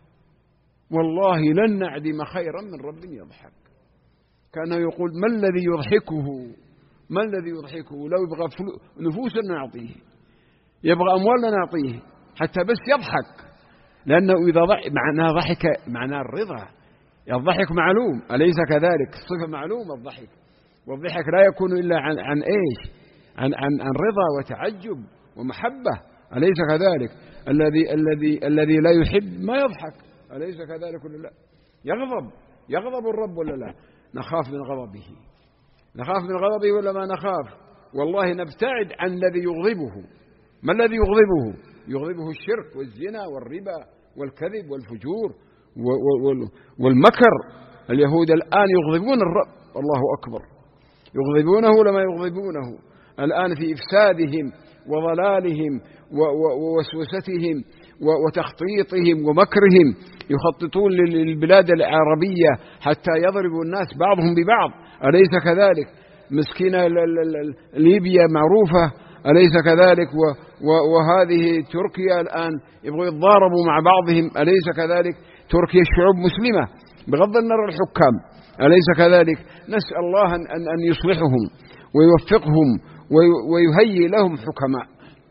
والله لن نعدم خيرا من رب يضحك. كان يقول ما الذي يضحكه، ما الذي يضحكه؟ لو يبغى نفوسا نعطيه، يبغى أموالنا نعطيه، حتى بس يضحك، لأنه إذا ضحك معناه ضحك معناه الرضا. الضحك معلوم، أليس كذلك؟ الصفة معلومة الضحك، والضحك لا يكون إلا عن, عن إيش؟ عن, عن, عن رضا وتعجب ومحبة، أليس كذلك؟ الذي الذي الذي لا يحب ما يضحك، أليس كذلك ولا لا؟ يغضب، يغضب الرب ولا لا؟ نخاف من غضبه، نخاف من غضبه ولا ما نخاف؟ والله نبتعد عن الذي يغضبه. ما الذي يغضبه؟ يغضبه الشرك والزنا والربا والكذب والفجور والمكر. اليهود الآن يغضبون الرب، الله أكبر، يغضبونه لما يغضبونه الآن في إفسادهم وضلالهم ووسوستهم وتخطيطهم ومكرهم. يخططون للبلاد العربية حتى يضربوا الناس بعضهم ببعض، أليس كذلك؟ مسكينة ليبيا معروفة، أليس كذلك؟ وهذه تركيا الآن يبغوا يتضاربوا مع بعضهم، أليس كذلك؟ تركيا الشعوب مسلمة بغض النظر الحكام، أليس كذلك؟ نسأل الله أن, أن يصلحهم ويوفقهم ويهيئ لهم حكماء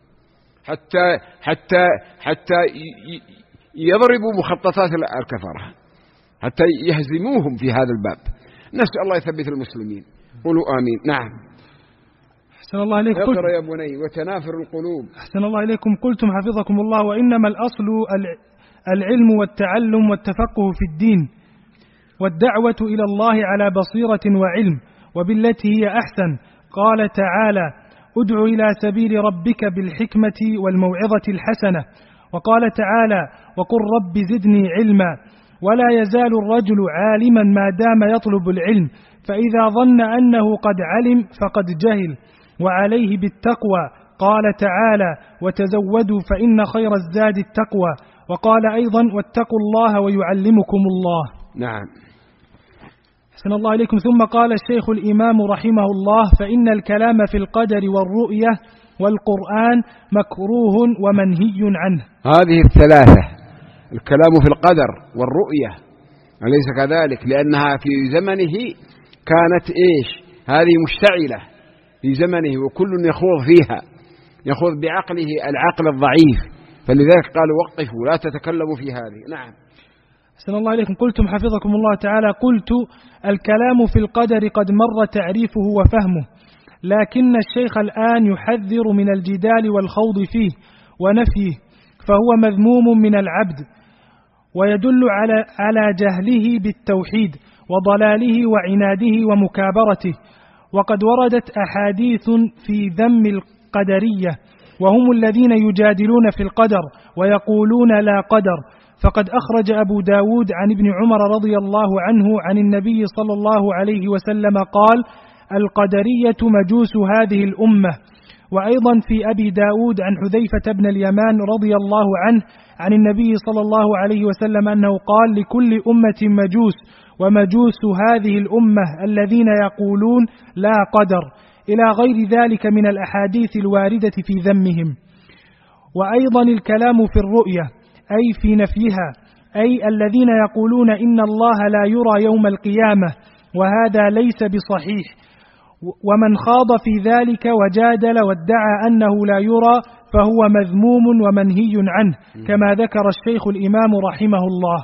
حتى حتى حتى يضربوا مخططات الكفرة، حتى يهزموهم في هذا الباب. نسأل الله يثبت المسلمين، قولوا آمين. نعم. أحسن الله إليكم. اقرأ يا بني وتنافر القلوب. أحسن الله إليكم. قلتم حفظكم الله وإنما الأصل العلم والتعلم والتفقه في الدين والدعوة إلى الله على بصيرة وعلم وبالتي هي أحسن. قال تعالى ادع إلى سبيل ربك بالحكمة والموعظة الحسنة. وقال تعالى وقل رب زدني علما. ولا يزال الرجل عالما ما دام يطلب العلم، فإذا ظن أنه قد علم فقد جهل، وعليه بالتقوى. قال تعالى وتزودوا فإن خير الزاد التقوى. وقال أيضا واتقوا الله ويعلمكم الله. نعم. أحسن الله إليكم. ثم قال الشيخ الإمام رحمه الله فإن الكلام في القدر والرؤية والقرآن مكروه ومنهي عنه. هذه الثلاثة، الكلام في القدر والرؤية، أليس كذلك؟ لأنها في زمنه كانت إيش؟ هذه مشتعلة في زمنه، وكل يخوض فيها، يخوض بعقله العقل الضعيف، فلذلك قال وقفوا لا تتكلموا في هذه. نعم. أحسن الله إليكم. قلتم حفظكم الله تعالى قلت الكلام في القدر قد مر تعريفه وفهمه، لكن الشيخ الآن يحذر من الجدال والخوض فيه ونفيه، فهو مذموم من العبد، ويدل على على جهله بالتوحيد وضلاله وعناده ومكابرته. وقد وردت أحاديث في ذم القدرية، وهم الذين يجادلون في القدر ويقولون لا قدر. فقد أخرج أبو داود عن ابن عمر رضي الله عنه عن النبي صلى الله عليه وسلم قال القدرية مجوس هذه الأمة. وأيضا في أبي داود عن حذيفة بن اليمان رضي الله عنه عن النبي صلى الله عليه وسلم أنه قال لكل أمة مجوس، ومجوس هذه الأمة الذين يقولون لا قدر، إلى غير ذلك من الأحاديث الواردة في ذمهم. وأيضا الكلام في الرؤية أي في نفيها، أي الذين يقولون إن الله لا يرى يوم القيامة، وهذا ليس بصحيح. ومن خاض في ذلك وجادل وادعى أنه لا يرى فهو مذموم ومنهي عنه، كما ذكر الشيخ الإمام رحمه الله.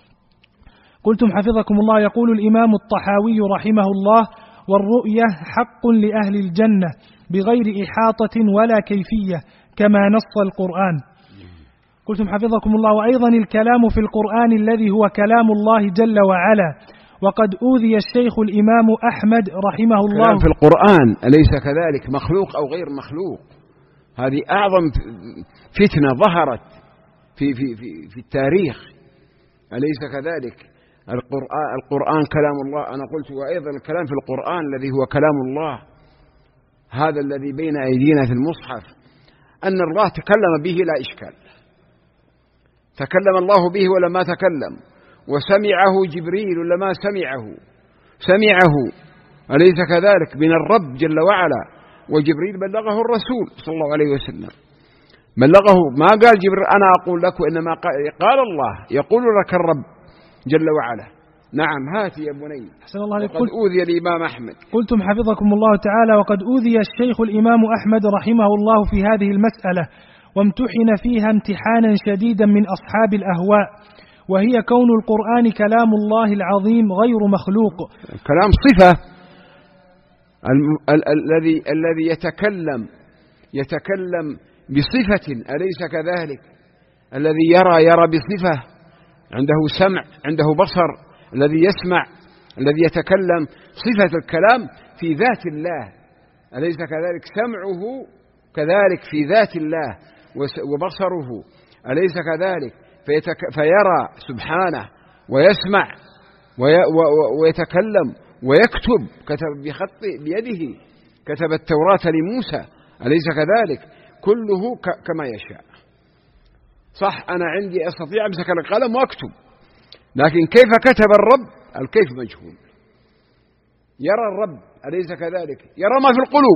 قلتم حفظكم الله يقول الإمام الطحاوي رحمه الله والرؤية حق لأهل الجنة بغير إحاطة ولا كيفية كما نص القرآن. قلتم حفظكم الله وأيضا الكلام في القرآن الذي هو كلام الله جل وعلا. وقد أوذي الشيخ الإمام أحمد رحمه الله كلام في القرآن أليس كذلك؟ مخلوق أو غير مخلوق؟ هذه أعظم فتنة ظهرت في, في, في, في التاريخ، أليس كذلك؟ القرآن, القرآن كلام الله. أنا قلت وأيضا الكلام في القرآن الذي هو كلام الله هذا الذي بين أيدينا في المصحف أن الله تكلم به لا إشكال، تكلم الله به ولا ما تكلم، وسمعه جبريل ولا ما سمعه سمعه، أليس كذلك؟ من الرب جل وعلا، وجبريل بلغه الرسول صلى الله عليه وسلم، بلغه. ما قال جبريل أنا أقول لك، إنما قال الله يقول لك الرب جل وعلا. نعم هات يا بني. أحسن الله عليك. وقد أوذي الإمام أحمد. قلتم حفظكم الله تعالى وقد أوذي الشيخ الإمام أحمد رحمه الله في هذه المسألة، وامتحن فيها امتحانا شديدا من أصحاب الأهواء، وهي كون القرآن كلام الله العظيم غير مخلوق. كلام صفة، الذي الذي يتكلم يتكلم بصفة، أليس كذلك؟ الذي يرى يرى بصفة، عنده سمع عنده بصر، الذي يسمع الذي يتكلم، صفة الكلام في ذات الله، أليس كذلك؟ سمعه كذلك في ذات الله، وبصره أليس كذلك؟ فيرى سبحانه ويسمع ويتكلم ويكتب، كتب بخط بيده، كتب التوراة لموسى، أليس كذلك؟ كله كما يشاء. صح أنا عندي أستطيع أمسك القلم وأكتب، لكن كيف كتب الرب؟ الكيف مجهول. يرى الرب أليس كذلك؟ يرى ما في القلوب.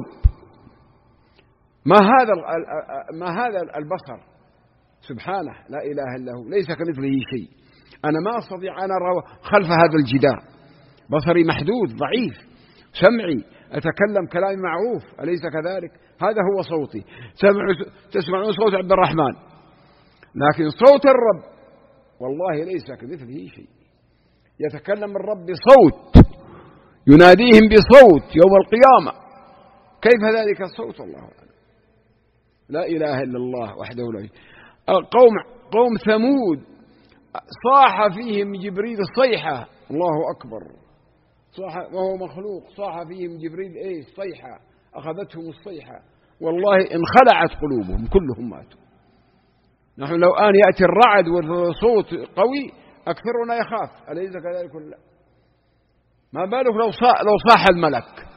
ما هذا ما هذا البصر سبحانه، لا إله إلا هو، ليس كمثله شيء. أنا ما أستطيع أن أرى خلف هذا الجدار، بصري محدود ضعيف، سمعي أتكلم كلام معروف، أليس كذلك؟ هذا هو صوتي. تسمعون صوت عبد الرحمن، لكن صوت الرب والله ليس كمثله شيء. يتكلم الرب بصوت، يناديهم بصوت يوم القيامة. كيف ذلك الصوت؟ الله أعلم. لا إله إلا الله وحده لا شريك له. قوم قوم ثمود صاح فيهم جبريل صيحة، الله أكبر، صاح وهو مخلوق، صاح فيهم جبريل إيه صيحة، أخذتهم الصيحة، والله انخلعت قلوبهم كلهم ماتوا. نحن لو آن يأتي الرعد والصوت قوي أكثرنا يخاف، أليس كذلك ولا لا؟ ما بالك لو صاح لو صاح الملك،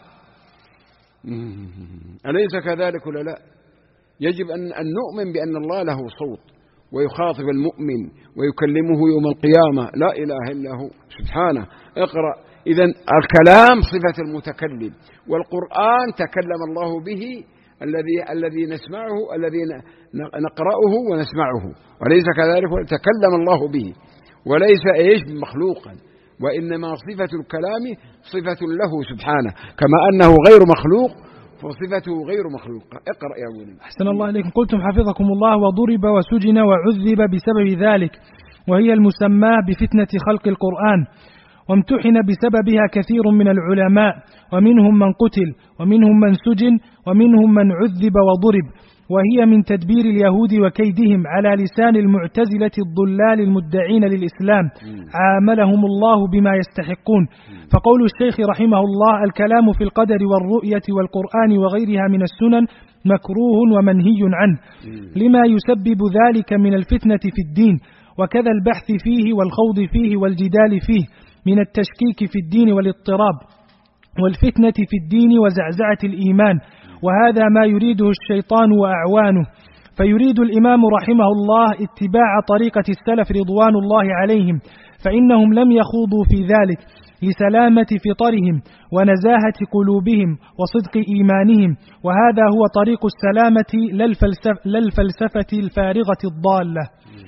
أليس كذلك ولا لا؟ يجب أن أن نؤمن بأن الله له صوت ويخاطب المؤمن ويكلمه يوم القيامة، لا إله إلا هو سبحانه. اقرأ. إذن الكلام صفة المتكلم، والقرآن تكلم الله به الذي الذي نسمعه، الذي نقرأه ونسمعه، وليس كذلك؟ تكلم الله به وليس ايش مخلوقا، وإنما صفة الكلام صفة له سبحانه، كما أنه غير مخلوق فصفته غير مخلوقة. اقرأ يا ولد. أحسن الله عليكم. قلتم حفظكم الله وضرب وسجن وعذب بسبب ذلك، وهي المسمى بفتنة خلق القرآن، وامتحن بسببها كثير من العلماء، ومنهم من قتل ومنهم من سجن ومنهم من عذب وضرب، وهي من تدبير اليهود وكيدهم على لسان المعتزلة الضلال المدعين للإسلام، عاملهم الله بما يستحقون. فقول الشيخ رحمه الله الكلام في القدر والرؤية والقرآن وغيرها من السنن مكروه ومنهي عنه، لما يسبب ذلك من الفتنة في الدين، وكذا البحث فيه والخوض فيه والجدال فيه من التشكيك في الدين والاضطراب والفتنة في الدين وزعزعة الإيمان، وهذا ما يريده الشيطان وأعوانه. فيريد الإمام رحمه الله اتباع طريقة السلف رضوان الله عليهم، فإنهم لم يخوضوا في ذلك لسلامة فطرهم ونزاهة قلوبهم وصدق إيمانهم، وهذا هو طريق السلامة لا الفلسفة الفارغة الضالة.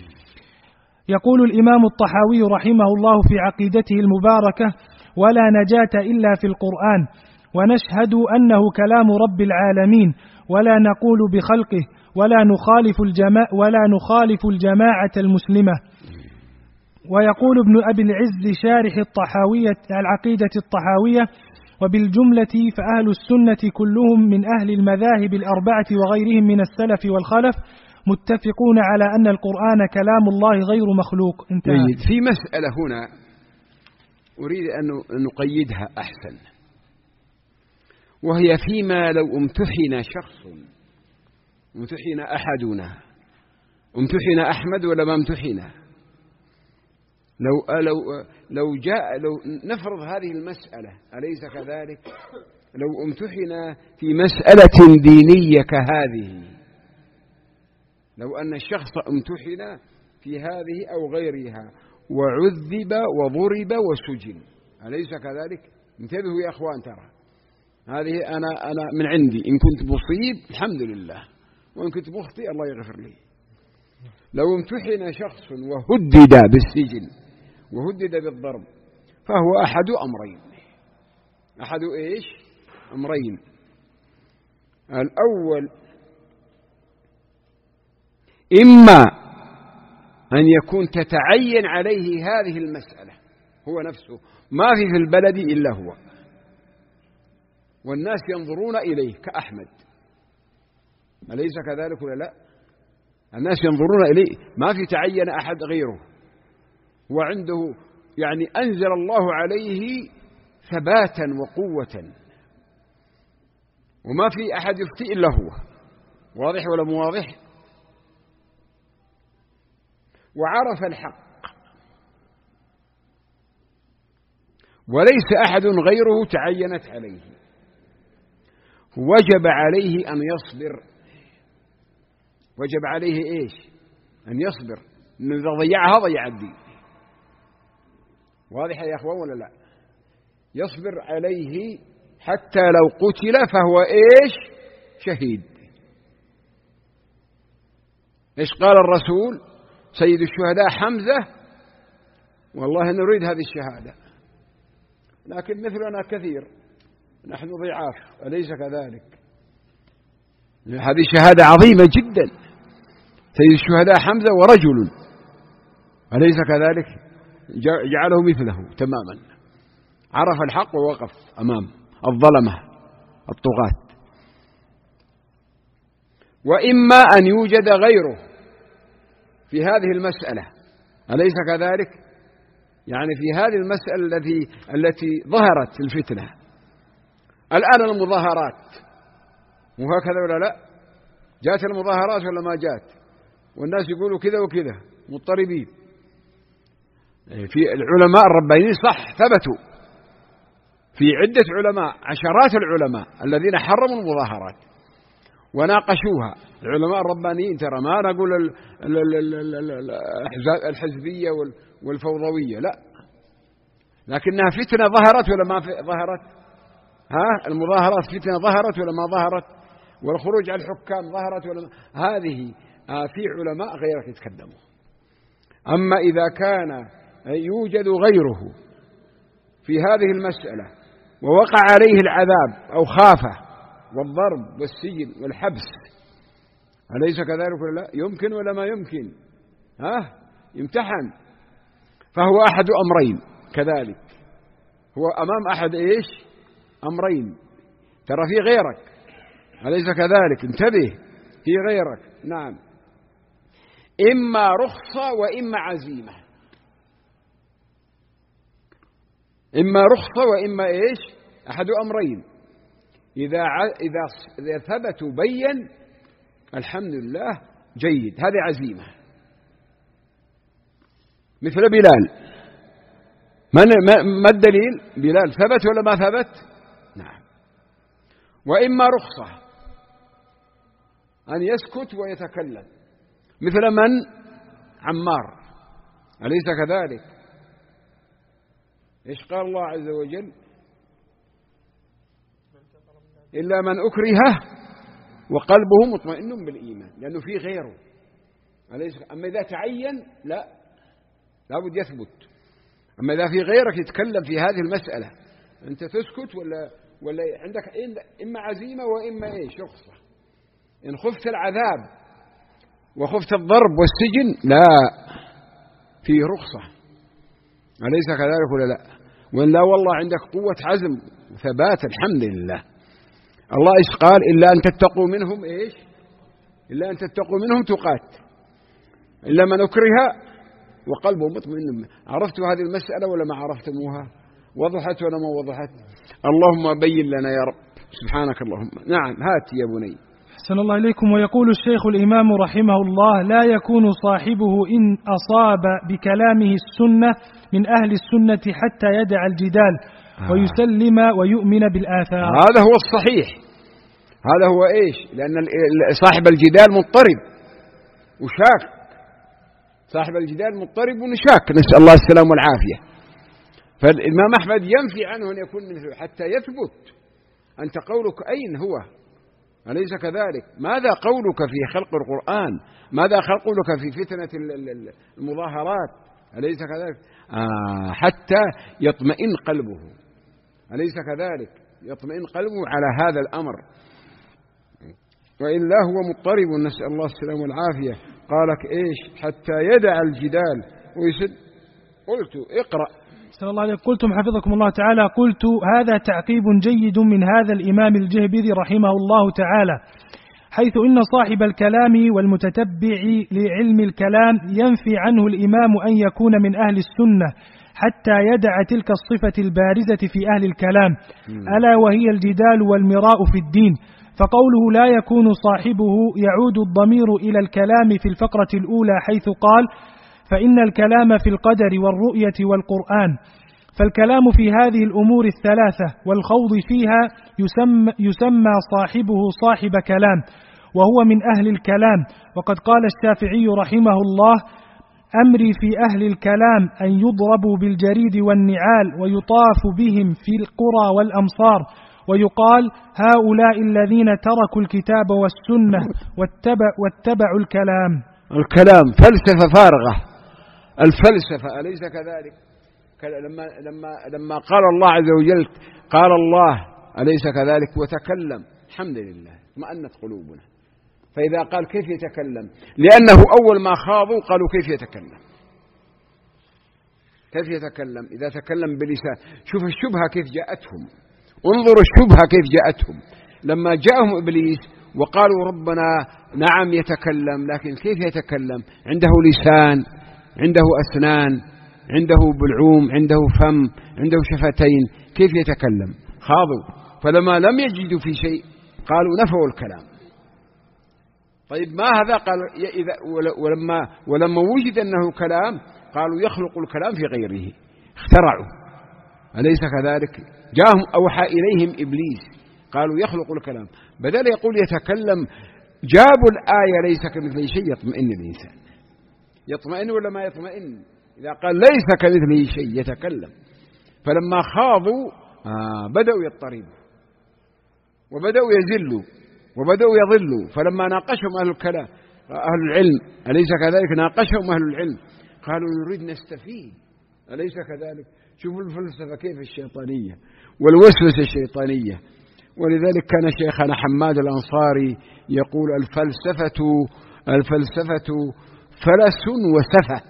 يقول الإمام الطحاوي رحمه الله في عقيدته المباركة: ولا نجاة إلا في القرآن، ونشهد أنه كلام رب العالمين، ولا نقول بخلقه، ولا نخالف الجماعة, ولا نخالف الجماعة المسلمة. ويقول ابن أبي العز شارح الطحاوية العقيدة الطحاوية: وبالجملة فأهل السنة كلهم من أهل المذاهب الأربعة وغيرهم من السلف والخلف متفقون على أن القرآن كلام الله غير مخلوق. انتهى. في مسألة هنا أريد أن نقيدها أحسن، وهي فيما لو امتحن شخص، امتحن أحدنا، امتحن أحمد ولا ما امتحن؟ لو لو لو جاء لو نفرض هذه المسألة أليس كذلك؟ لو امتحن في مسألة دينية كهذه، لو أن الشخص امتحن في هذه أو غيرها وعذب وضرب وسجن، أليس كذلك؟ انتبهوا يا أخوان، ترى هذه أنا أنا من عندي، إن كنت مصيب الحمد لله، وإن كنت مخطئ الله يغفر لي. لو امتحن شخص وهدد بالسجن وهدد بالضرب فهو أحد أمرين، أحد إيش؟ أمرين. الأول إما أن يكون تتعين عليه هذه المسألة، هو نفسه ما في في البلد إلا هو، والناس ينظرون إليه كأحمد، أليس كذلك ولا لا؟ الناس ينظرون إليه، ما في تعين أحد غيره، وعنده يعني أنزل الله عليه ثباتا وقوة، وما في أحد يفتي إلا هو، واضح ولا مو واضح؟ وعرف الحق وليس أحد غيره تعينت عليه، وجب عليه أن يصبر. وجب عليه إيش؟ أن يصبر، إنه إذا ضيعها ضيع الدين. واضح يا أخوان ولا لا؟ يصبر عليه حتى لو قتل فهو إيش؟ شهيد. إيش قال الرسول؟ سيد الشهداء حمزة والله نريد هذه الشهادة، لكن مثلنا كثير، نحن ضعاف، أليس كذلك؟ هذه شهادة عظيمة جدا، سيد الشهداء حمزة ورجل، أليس كذلك؟ جعله مثله تماما، عرف الحق ووقف أمام الظلمة الطغاة. وإما أن يوجد غيره في هذه المسألة، أليس كذلك؟ يعني في هذه المسألة التي التي ظهرت الفتنة الآن، المظاهرات، وهكذا ولا لا؟ جاءت المظاهرات ولا ما جاءت؟ والناس يقولوا كذا وكذا مضطربين. في العلماء الربانيين صح ثبتوا، في عدة علماء، عشرات العلماء الذين حرموا المظاهرات وناقشوها، العلماء الربانيين، ترى ما نقول الحزبية والفوضوية، لا، لكنها فتنة ظهرت ولا ما ظهرت؟ ها، المظاهرات فتنة ظهرت ولا ما ظهرت؟ والخروج على الحكام ظهرت ولا ما؟ هذه في علماء غيرك يتكلموا. أما إذا كان يوجد غيره في هذه المسألة ووقع عليه العذاب أو خافه والضرب والسجن والحبس، أليس كذلك ولا لا؟ يمكن ولا ما يمكن؟ ها، يمتحن، فهو أحد أمرين كذلك، هو أمام أحد إيش؟ أمرين. ترى في غيرك، أليس كذلك؟ انتبه، في غيرك. نعم، إما رخصة وإما عزيمة، إما رخصة وإما إيش؟ أحد أمرين. إذا إذا إذا ثبت بين الحمد لله جيد، هذه عزيمة. مثل بلال، ما الدليل؟ بلال ثبت ولا ما ثبت؟ نعم. وإما رخصة أن يسكت ويتكلم، مثل من؟ عمار، أليس كذلك؟ إيش قال الله عز وجل؟ إلا من أكره وقلبه مطمئن بالإيمان، لأنه في غيره، أليس؟ أما إذا تعين لا، لابد يثبت. أما إذا في غيرك يتكلم في هذه المسألة، أنت تسكت ولا ولا عندك إما عزيمة وإما إيش؟ رخصة. إن خفت العذاب وخفت الضرب والسجن لا، فيه رخصة، أليس كذلك ولا لا؟ وإن لا والله عندك قوة عزم وثبات الحمد لله. الله إيش قال؟ إلا أن تتقوا منهم إيش؟ إلا أن تتقوا منهم تقات، إلا من أكره وقلبه مطمئن. عرفتوا هذه المسألة ولا ما عرفتموها؟ وضحت ولا ما وضحت؟ اللهم بين لنا يا رب، سبحانك اللهم. نعم، هات يا بني. أحسن الله إليكم. ويقول الشيخ الإمام رحمه الله: لا يكون صاحبه إن أصاب بكلامه السنة من أهل السنة حتى يدع الجدال آه. ويسلم ويؤمن بالآثار. هذا هو الصحيح، هذا هو إيش؟ لأن صاحب الجدال مضطرب وشاك، صاحب الجدال مضطرب وشاك، نسأل الله السلام والعافية. فالإمام أحمد ينفي عنه أن يكون مثله حتى يثبت. أنت قولك أين هو؟ أليس كذلك؟ ماذا قولك في خلق القرآن؟ ماذا قولك في فتنة المظاهرات؟ أليس كذلك؟ آه حتى يطمئن قلبه، أليس كذلك؟ يطمئن قلبه على هذا الأمر، وإلا هو مضطرب، نسأل الله السلام والعافية. قالك إيش؟ حتى يدع الجدال ويسد. قلت اقرأ. صلى الله عليه. قلتم حفظكم الله تعالى: قلت هذا تعقيب جيد من هذا الإمام الجهبذي رحمه الله تعالى، حيث إن صاحب الكلام والمتتبع لعلم الكلام ينفي عنه الإمام أن يكون من أهل السنة حتى يدع تلك الصفة البارزة في أهل الكلام، ألا وهي الجدال والمراء في الدين. فقوله لا يكون صاحبه يعود الضمير إلى الكلام في الفقرة الأولى، حيث قال: فإن الكلام في القدر والرؤية والقرآن. فالكلام في هذه الأمور الثلاثة والخوض فيها يسمى, يسمى صاحبه صاحب كلام، وهو من أهل الكلام. وقد قال الشافعي رحمه الله: أمري في أهل الكلام أن يضربوا بالجريد والنعال ويطاف بهم في القرى والأمصار، ويقال: هؤلاء الذين تركوا الكتاب والسنة واتبع واتبعوا الكلام. الكلام فلسفة فارغة، الفلسفة، أليس كذلك؟ لما لما لما قال الله عز وجل، قال الله، أليس كذلك؟ وتكلم، الحمد لله اطمأنت قلوبنا. فإذا قال كيف يتكلم؟ لأنه أول ما خاضوا قالوا كيف يتكلم؟ كيف يتكلم؟ إذا تكلم بلسان. شوف الشبهة كيف جاءتهم، انظر الشبهة كيف جاءتهم لما جاءهم إبليس وقالوا ربنا نعم يتكلم، لكن كيف يتكلم؟ عنده لسان، عنده أسنان، عنده بلعوم، عنده فم، عنده شفتين، كيف يتكلم؟ خاضوا. فلما لم يجدوا في شيء قالوا نفوا الكلام. طيب ما هذا؟ قال إذا ولما ولما وجد أنه كلام قالوا يخلق الكلام في غيره، اخترعوا، أليس كذلك؟ جاءهم أوحى إليهم إبليس، قالوا يخلق الكلام، بدل يقول يتكلم جابوا الآية ليس كمثله شيء يطمئن الإنسان. يطمئن ولا ما يطمئن؟ إذا قال ليس كمثله شيء يتكلم. فلما خاضوا آه بدأوا يضطربوا وبدأوا يزلوا وبدأوا يضلوا. فلما ناقشهم أهل الكلام أهل العلم، أليس كذلك؟ ناقشهم أهل العلم قالوا نريد نستفيد، أليس كذلك؟ شوفوا الفلسفة كيف الشيطانية والوسوسة الشيطانية. ولذلك كان شيخنا حماد الأنصاري يقول الفلسفة الفلسفة فلس وسفة.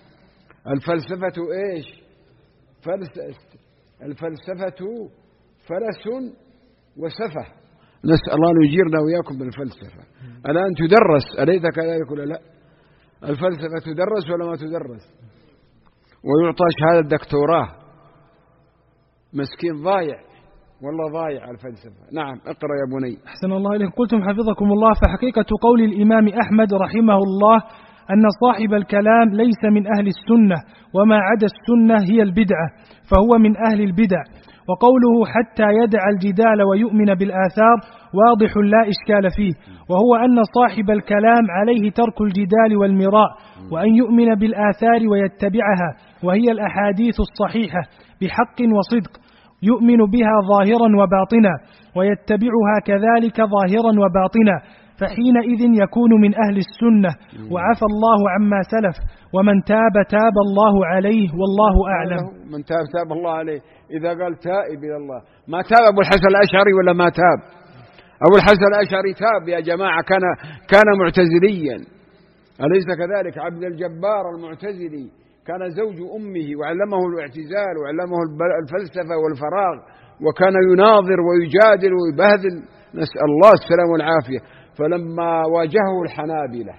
الفلسفة إيش؟ فلسفة الفلسفة فلس وسفة. نسأل الله أن يجيرنا وإياكم بالفلسفة. الآن تدرس، أليس كذلك ولا لا؟ الفلسفة تدرس ولا ما تدرس؟ ويعطى شهادة دكتوراه. مسكين ضايع، والله ضايع الفلسفة. نعم اقرأ يا بني. أحسن الله إليكم. قلتم حفظكم الله: فحقيقة قول الإمام أحمد رحمه الله أن صاحب الكلام ليس من أهل السنة، وما عدا السنة هي البدعة، فهو من أهل البدع. وقوله حتى يدع الجدال ويؤمن بالآثار واضح لا إشكال فيه، وهو أن صاحب الكلام عليه ترك الجدال والمراء، وأن يؤمن بالآثار ويتبعها، وهي الأحاديث الصحيحة بحق وصدق، يؤمن بها ظاهرا وباطنا، ويتبعها كذلك ظاهرا وباطنا، فحينئذ يكون من أهل السنة، وعفى الله عما سلف، ومن تاب تاب الله عليه، والله أعلم. من تاب تاب الله عليه. إذا قال تائب إلى الله، ما تاب أبو الحسن الأشعري ولا ما تاب؟ أبو الحسن الأشعري تاب يا جماعة، كان كان معتزليا، أليس كذلك؟ عبد الجبار المعتزلي كان زوج أمه، وعلمه الاعتزال وعلمه الفلسفة والفراغ، وكان يناظر ويجادل ويبهذل، نسأل الله السلام والعافية. فلما واجهه الحنابلة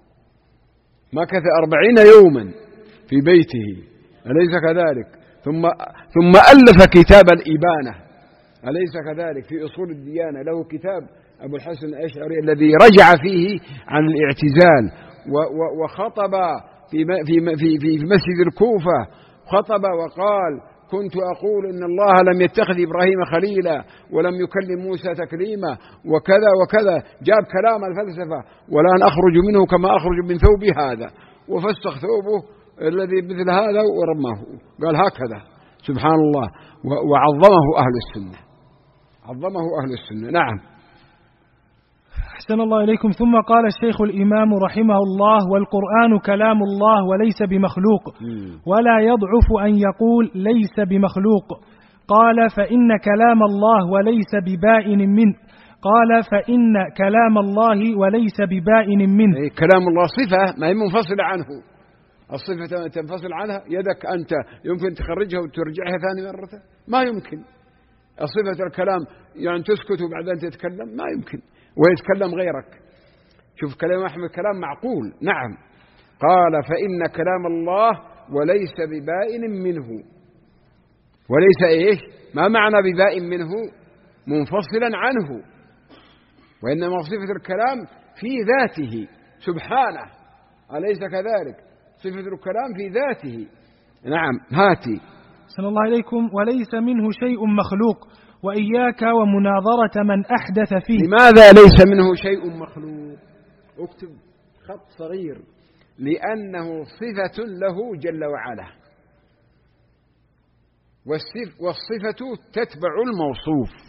مكث أربعين يوما في بيته، أليس كذلك؟ ثم ثم ألف كتاب الإبانة، أليس كذلك؟ في أصول الديانة له كتاب أبو الحسن الأشعري الذي رجع فيه عن الاعتزال وخطب في في في في مسجد الكوفة، خطب وقال: كنت أقول إن الله لم يتخذ إبراهيم خليلا ولم يكلم موسى تكليما وكذا وكذا، جاب كلام الفلسفة: والآن أخرج منه كما أخرج من ثوبي هذا، وفسخ ثوبه الذي مثل هذا ورماه، قال هكذا. سبحان الله. وعظمه أهل السنة، عظمه أهل السنة. نعم. أحسن الله إليكم. ثم قال الشيخ الإمام رحمه الله: والقرآن كلام الله وليس بمخلوق، ولا يضعف أن يقول ليس بمخلوق. قال: فإن كلام الله وليس ببائن منه. قال: فإن كلام الله وليس ببائن منه. كلام الله صفة ما هي منفصلة عنه، الصفة تنفصل عنها. يدك أنت يمكن تخرجها وترجعها ثاني مرة؟ ما يمكن. الصفة الكلام يعني تسكت وبعدين تتكلم؟ ما يمكن. ويتكلم غيرك. شوف كلام أحمد كلام معقول. نعم. قال: فإن كلام الله وليس ببائن منه. وليس إيش؟ ما معنى ببائن منه؟ منفصلا عنه. وإنما صفة الكلام في ذاته سبحانه، أليس كذلك؟ صفة الكلام في ذاته. نعم. هاتي. صلى الله عليكم. وليس منه شيء مخلوق، وإياك ومناظرة من أحدث فيه. لماذا ليس منه شيء مخلوق؟ اكتب خط صغير: لأنه صفة له جل وعلا، والصفة تتبع الموصوف.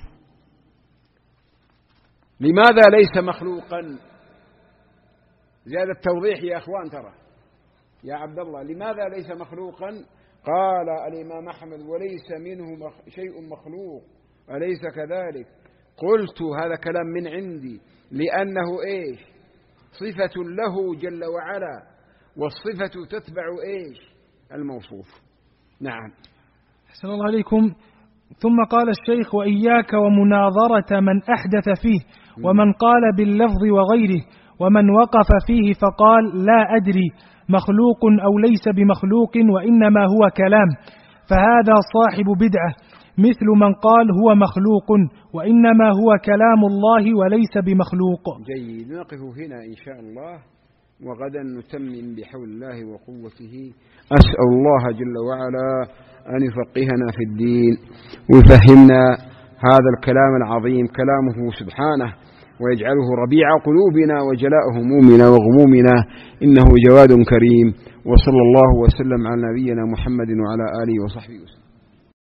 لماذا ليس مخلوقا؟ زيادة توضيح يا أخوان، ترى يا عبد الله، لماذا ليس مخلوقا؟ قال الإمام أحمد: وليس منه شيء مخلوق، أليس كذلك؟ قلت: هذا كلام من عندي، لأنه إيش؟ صفة له جل وعلا، والصفة تتبع إيش؟ الموصوف. نعم. أحسن الله عليكم. ثم قال الشيخ: وإياك ومناظرة من أحدث فيه، ومن قال باللفظ وغيره، ومن وقف فيه فقال لا أدري مخلوق أو ليس بمخلوق وإنما هو كلام، فهذا صاحب بدعة، مثل من قال هو مخلوق وإنما هو كلام الله وليس بمخلوق. جيد. نقف هنا إن شاء الله، وغدا نتمم بحول الله وقوته. أسأل الله جل وعلا أن يفقهنا في الدين ويفهمنا هذا الكلام العظيم، كلامه سبحانه، ويجعله ربيع قلوبنا وجلاء همومنا وغمومنا، إنه جواد كريم. وصلى الله وسلم على نبينا محمد وعلى آله وصحبه وسلم.